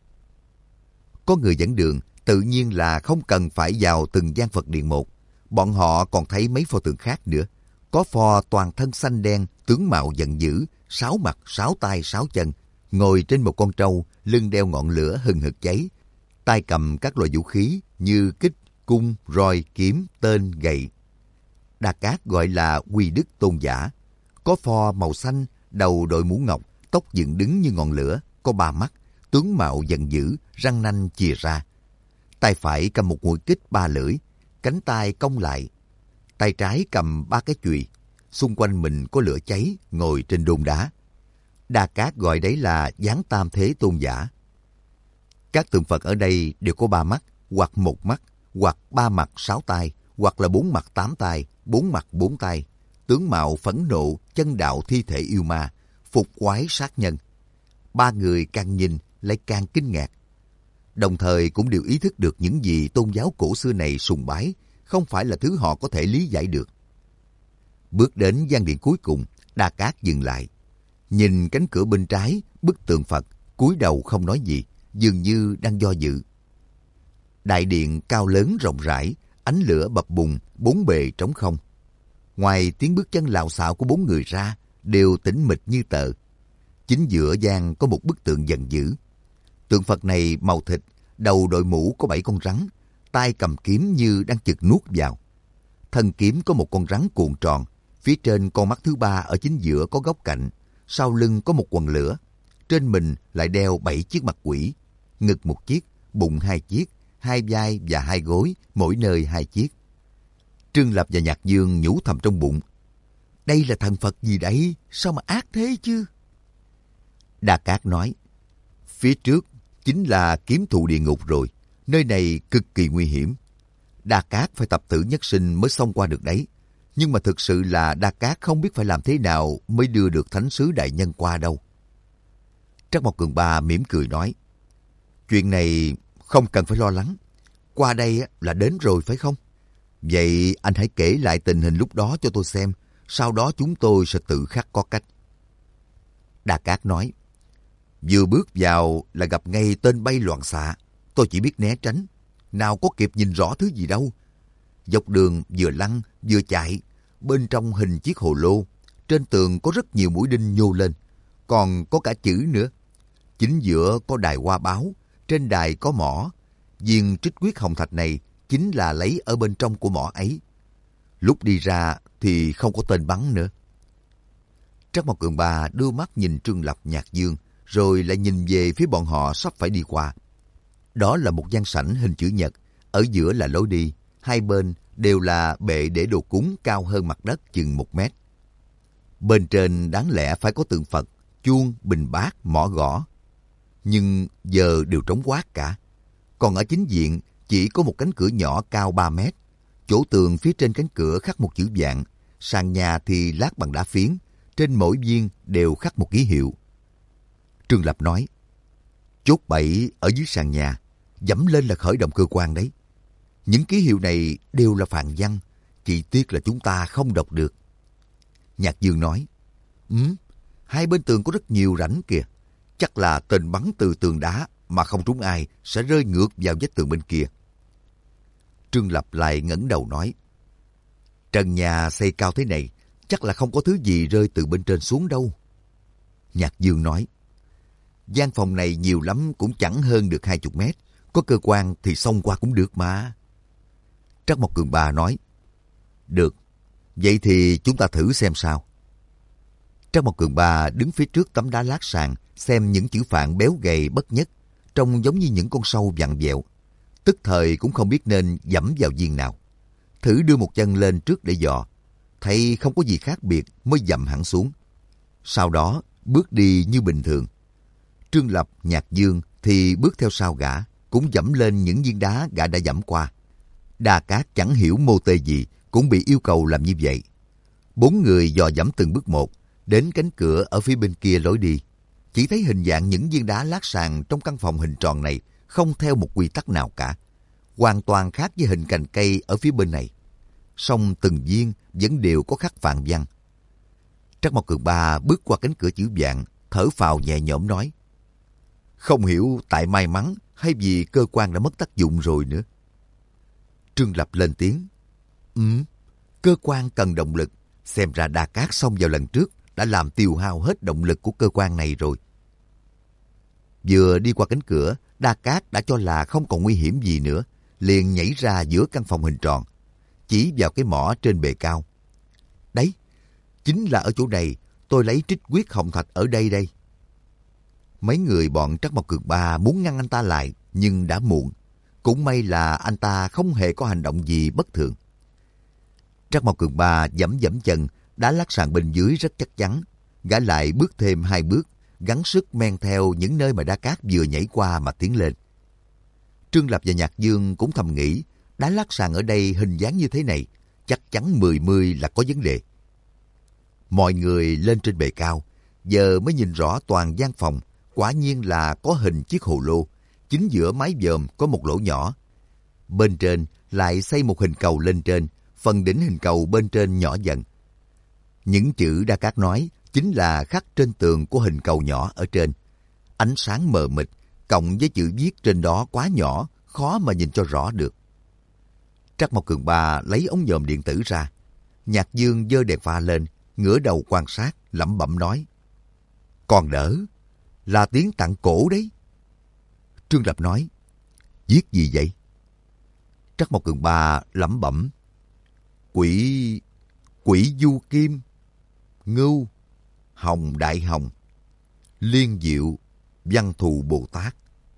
Có người dẫn đường, tự nhiên là không cần phải vào từng gian Phật điện một. Bọn họ còn thấy mấy pho tượng khác nữa. Có pho toàn thân xanh đen, tướng mạo giận dữ, sáu mặt, sáu tay, sáu chân. ngồi trên một con trâu, lưng đeo ngọn lửa hừng hực cháy, tay cầm các loại vũ khí như kích, cung, roi, kiếm, tên, gậy. Đa Cát gọi là Quy Đức Tôn giả, có pho màu xanh, đầu đội mũ ngọc, tóc dựng đứng như ngọn lửa, có ba mắt, tướng mạo giận dữ, răng nanh chìa ra. Tay phải cầm một mũi kích ba lưỡi, cánh tay cong lại. Tay trái cầm ba cái chùy, xung quanh mình có lửa cháy, ngồi trên đôn đá. Đa Cát gọi đấy là Giáng Tam Thế Tôn giả. Các tượng Phật ở đây đều có ba mắt, hoặc một mắt, hoặc ba mặt sáu tay, hoặc là bốn mặt tám tay, bốn mặt bốn tay, tướng mạo phẫn nộ, chân đạo thi thể yêu ma, phục quái sát nhân. Ba người càng nhìn lại càng kinh ngạc, đồng thời cũng đều ý thức được những gì tôn giáo cổ xưa này sùng bái không phải là thứ họ có thể lý giải được. Bước đến gian điện cuối cùng, Đa Cát dừng lại, nhìn cánh cửa bên trái, bức tượng Phật, cúi đầu không nói gì, dường như đang do dự. Đại điện cao lớn rộng rãi, ánh lửa bập bùng, bốn bề trống không. Ngoài tiếng bước chân lạo xạo của bốn người ra, đều tĩnh mịch như tờ. Chính giữa gian có một bức tượng giận dữ. Tượng Phật này màu thịt, đầu đội mũ có bảy con rắn, tay cầm kiếm như đang chực nuốt vào. Thân kiếm có một con rắn cuộn tròn, phía trên con mắt thứ ba ở chính giữa có góc cạnh, sau lưng có một quần lửa, trên mình lại đeo bảy chiếc mặt quỷ, ngực một chiếc, bụng hai chiếc, hai vai và hai gối, mỗi nơi hai chiếc. Trương Lập và Nhạc Dương nhủ thầm trong bụng, đây là thần Phật gì đấy, sao mà ác thế chứ? Đa Cát nói, phía trước chính là kiếm thụ địa ngục rồi, nơi này cực kỳ nguy hiểm. Đa Cát phải tập tử nhất sinh mới xông qua được đấy. Nhưng mà thực sự là Đa Cát không biết phải làm thế nào mới đưa được thánh sứ đại nhân qua đâu. Trắc Mộc Cường Ba mỉm cười nói, chuyện này không cần phải lo lắng. Qua đây là đến rồi phải không? Vậy anh hãy kể lại tình hình lúc đó cho tôi xem, sau đó chúng tôi sẽ tự khắc có cách. Đa Cát nói, vừa bước vào là gặp ngay tên bay loạn xạ. Tôi chỉ biết né tránh, nào có kịp nhìn rõ thứ gì đâu. Dọc đường vừa lăn vừa chạy, bên trong hình chiếc hồ lô, trên tường có rất nhiều mũi đinh nhô lên, còn có cả chữ nữa. Chính giữa có đài hoa báo, trên đài có mỏ. Viên trích quyết hồng thạch này chính là lấy ở bên trong của mỏ ấy. Lúc đi ra thì không có tên bắn nữa. Trắc Mộc Cường Ba đưa mắt nhìn Trương Lập, Nhạc Dương, rồi lại nhìn về phía bọn họ sắp phải đi qua. Đó là một gian sảnh hình chữ nhật, ở giữa là lối đi, hai bên đều là bệ để đồ cúng cao hơn mặt đất chừng một mét. Bên trên đáng lẽ phải có tượng Phật, chuông, bình bát, mỏ gõ. Nhưng giờ đều trống quát cả. Còn ở chính diện chỉ có một cánh cửa nhỏ cao ba mét. Chỗ tường phía trên cánh cửa khắc một chữ vạn, sàn nhà thì lát bằng đá phiến, trên mỗi viên đều khắc một ký hiệu. Trương Lập nói, chốt bẫy ở dưới sàn nhà, dẫm lên là khởi động cơ quan đấy. Những ký hiệu này đều là phàn văn, chỉ tiếc là chúng ta không đọc được. Nhạc Dương nói, Ừ, hai bên tường có rất nhiều rãnh kìa. Chắc là tên bắn từ tường đá mà không trúng ai sẽ rơi ngược vào vách tường bên kia. Trương Lập lại ngẩng đầu nói, trần nhà xây cao thế này, chắc là không có thứ gì rơi từ bên trên xuống đâu. Nhạc Dương nói, gian phòng này nhiều lắm cũng chẳng hơn được hai chục mét, có cơ quan thì xông qua cũng được mà. Trắc Mộc Cường Ba nói, được, vậy thì chúng ta thử xem sao. Trắc Mộc Cường Ba đứng phía trước tấm đá lát sàn, xem những chữ phạn béo gầy bất nhất, trông giống như những con sâu vặn vẹo. Tức thời cũng không biết nên dẫm vào viên nào. Thử đưa một chân lên trước để dò, thấy không có gì khác biệt mới dậm hẳn xuống. Sau đó bước đi như bình thường. Trương Lập, Nhạc Dương thì bước theo sau gã, cũng dẫm lên những viên đá gã đã dẫm qua. Đa Cát chẳng hiểu mô tê gì, cũng bị yêu cầu làm như vậy. Bốn người dò dẫm từng bước một, đến cánh cửa ở phía bên kia lối đi. Chỉ thấy hình dạng những viên đá lát sàn trong căn phòng hình tròn này không theo một quy tắc nào cả. Hoàn toàn khác với hình cành cây ở phía bên này. Song từng viên vẫn đều có khắc phạn văn. Trắc Mộc Cường Ba bước qua cánh cửa chữ vạn, thở phào nhẹ nhõm nói, không hiểu tại may mắn hay vì cơ quan đã mất tác dụng rồi nữa. Trương Lập lên tiếng, Ừ, cơ quan cần động lực. Xem ra Đa Cát xông vào lần trước đã làm tiêu hao hết động lực của cơ quan này rồi. Vừa đi qua cánh cửa, Đa Cát đã cho là không còn nguy hiểm gì nữa, liền nhảy ra giữa căn phòng hình tròn, chỉ vào cái mỏ trên bề cao. Đấy, chính là ở chỗ này, tôi lấy trích huyết hồng thạch ở đây đây. Mấy người bọn Trắc Mộc Cường Ba muốn ngăn anh ta lại, nhưng đã muộn. Cũng may là anh ta không hề có hành động gì bất thường. Trắc Mộc Cường Ba giẫm giẫm chân, đá lát sàn bên dưới rất chắc chắn. Gã lại bước thêm hai bước, gắng sức men theo những nơi mà Đa Cát vừa nhảy qua mà tiến lên. Trương Lập và Nhạc Dương cũng thầm nghĩ, đá lát sàn ở đây hình dáng như thế này, chắc chắn mười mươi là có vấn đề. Mọi người lên trên bề cao, giờ mới nhìn rõ toàn gian phòng, quả nhiên là có hình chiếc hồ lô, chính giữa mái vòm có một lỗ nhỏ. Bên trên lại xây một hình cầu lên trên, phần đỉnh hình cầu bên trên nhỏ dần. Những chữ Đa Cát nói chính là khắc trên tường của hình cầu nhỏ ở trên. Ánh sáng mờ mịt, cộng với chữ viết trên đó quá nhỏ, khó mà nhìn cho rõ được. Trắc Mộc Cường Ba lấy ống nhòm điện tử ra. Nhạc Dương giơ đèn pha lên, ngửa đầu quan sát, lẩm bẩm nói. Còn đỡ, là tiếng tạng cổ đấy. Trương Lập nói, viết gì vậy? Trắc Mộc Cường Ba lẩm bẩm. Quỷ, quỷ du kim, ngưu, hồng đại hồng, liên diệu, văn thù Bồ Tát.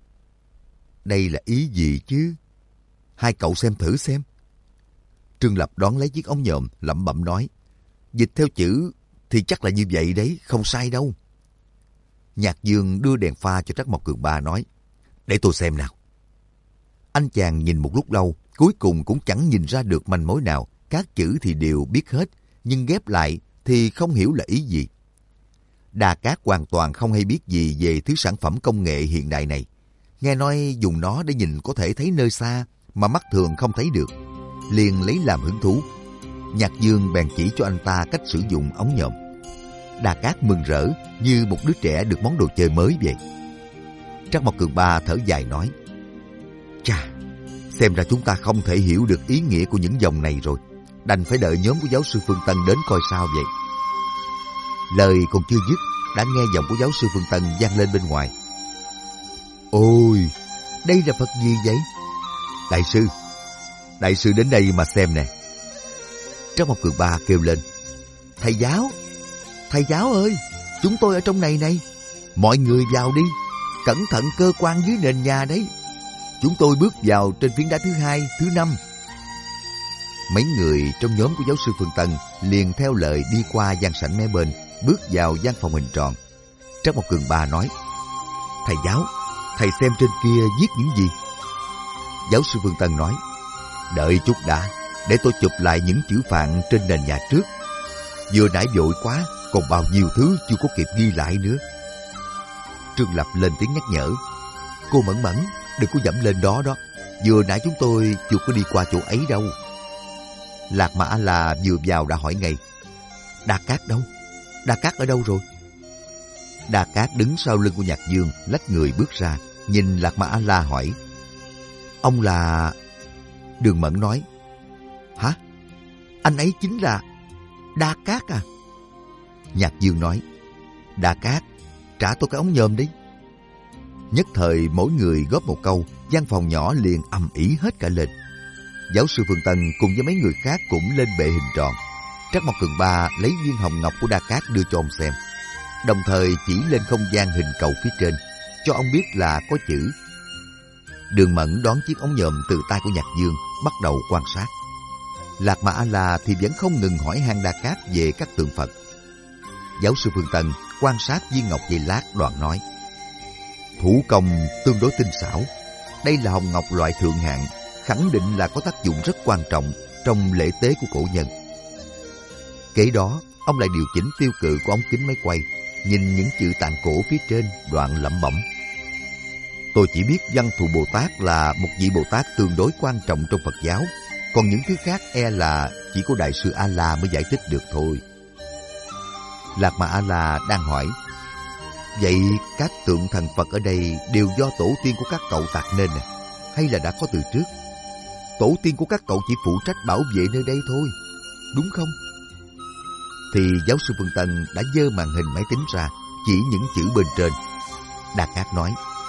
Đây là ý gì chứ? Hai cậu xem thử xem. Trương Lập đón lấy chiếc ống nhòm, lẩm bẩm nói. Dịch theo chữ thì chắc là như vậy đấy, không sai đâu. Nhạc Dương đưa đèn pha cho Trắc Mộc Cường Ba nói. Để tôi xem nào. Anh chàng nhìn một lúc lâu, cuối cùng cũng chẳng nhìn ra được manh mối nào. Các chữ thì đều biết hết, nhưng ghép lại thì không hiểu là ý gì. Đa Cát hoàn toàn không hay biết gì về thứ sản phẩm công nghệ hiện đại này. Nghe nói dùng nó để nhìn có thể thấy nơi xa mà mắt thường không thấy được, liền lấy làm hứng thú. Nhạc Dương bèn chỉ cho anh ta cách sử dụng ống nhòm. Đa Cát mừng rỡ như một đứa trẻ được món đồ chơi mới vậy. Trắc Mộc Cường Ba thở dài nói. Chà, xem ra chúng ta không thể hiểu được ý nghĩa của những dòng này rồi. Đành phải đợi nhóm của giáo sư Phương Tân đến coi sao vậy. Lời còn chưa dứt, đã nghe giọng của giáo sư Phương Tân vang lên bên ngoài. Ôi, đây là Phật gì vậy? Đại sư, đại sư đến đây mà xem nè. Trắc Mộc Cường Ba kêu lên. Thầy giáo, thầy giáo ơi, chúng tôi ở trong này này. Mọi người vào đi, cẩn thận cơ quan dưới nền nhà đấy. Chúng tôi bước vào trên phiến đá thứ hai, thứ năm. Mấy người trong nhóm của giáo sư Phương Tân liền theo lời đi qua gian sảnh mé bên, bước vào gian phòng hình tròn. Trắc Mộc Cường Ba nói. Thầy giáo, thầy xem trên kia viết những gì? Giáo sư Phương Tân nói. Đợi chút đã, để tôi chụp lại những chữ phạn trên nền nhà trước. Vừa nãy vội quá, còn bao nhiêu thứ chưa có kịp ghi lại nữa. Trương Lập lên tiếng nhắc nhở. Cô Mẫn Mẫn, đừng có dẫm lên đó đó. Vừa nãy chúng tôi chưa có đi qua chỗ ấy đâu. Lạc Mà A-la vừa vào đã hỏi ngay. Đa Cát đâu? Đa Cát ở đâu rồi? Đa Cát đứng sau lưng của Nhạc Dương, lách người bước ra, nhìn Lạc Mà A-la hỏi. Ông là... Đường Mẫn nói. Hả? Anh ấy chính là Đa Cát à? Nhạc Dương nói. Đa Cát, trả tôi cái ống nhòm đi. Nhất thời mỗi người góp một câu, gian phòng nhỏ liền ầm ĩ hết cả lên. Giáo sư Phương Tân cùng với mấy người khác cũng lên bệ hình tròn. Trắc Mộc Cường Ba lấy viên hồng ngọc của Đa Cát đưa cho ông xem, đồng thời chỉ lên không gian hình cầu phía trên, cho ông biết là có chữ. Đường Mẫn đón chiếc ống nhòm từ tay của Nhạc Dương, bắt đầu quan sát. Lạc Mà A-la thì vẫn không ngừng hỏi han Đa Cát về các tượng Phật. Giáo sư Phương Tân quan sát viên ngọc giây lát, đoạn nói. Thủ công tương đối tinh xảo. Đây là hồng ngọc loại thượng hạng, khẳng định là có tác dụng rất quan trọng trong lễ tế của cổ nhân. Kế đó, ông lại điều chỉnh tiêu cự của ống kính máy quay, nhìn những chữ tạng cổ phía trên, đoạn lẩm bẩm. Tôi chỉ biết Văn Thù Bồ Tát là một vị Bồ Tát tương đối quan trọng trong Phật giáo, còn những thứ khác e là chỉ có Đại sư A-la mới giải thích được thôi. Lạc Mà A-la đang hỏi. Vậy các tượng thần Phật ở đây đều do tổ tiên của các cậu tạc nên à? Hay là đã có từ trước? Tổ tiên của các cậu chỉ phụ trách bảo vệ nơi đây thôi, đúng không? Thì giáo sư Phương Tân đã giơ màn hình máy tính ra, chỉ những chữ bên trên. Đa Cát nói.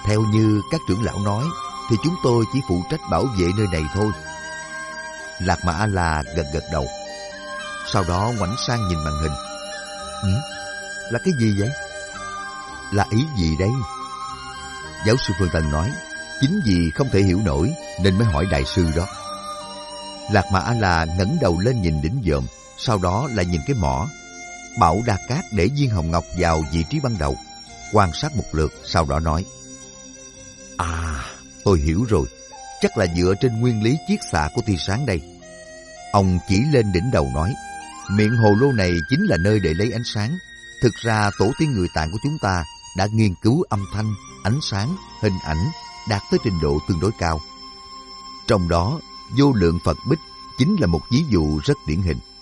Theo như các trưởng lão nói, thì chúng tôi chỉ phụ trách bảo vệ nơi này thôi. Lạc Mà A-la gật gật đầu. Sau đó ngoảnh sang nhìn màn hình. Ừ? Là cái gì vậy? Là ý gì đây? Giáo sư Phương Tân nói, chính vì không thể hiểu nổi nên mới hỏi đại sư đó. Lạc Mà A-la ngẩng đầu lên nhìn đỉnh dòm, sau đó lại nhìn cái mỏ. Bảo Đa Cát để viên hồng ngọc vào vị trí ban đầu, quan sát một lượt, sau đó nói, à, tôi hiểu rồi, chắc là dựa trên nguyên lý chiết xạ của tia sáng đây. Ông chỉ lên đỉnh đầu nói, miệng hồ lô này chính là nơi để lấy ánh sáng. Thực ra tổ tiên người Tạng của chúng ta đã nghiên cứu âm thanh, ánh sáng, hình ảnh đạt tới trình độ tương đối cao. Trong đó, vô lượng Phật bích chính là một ví dụ rất điển hình.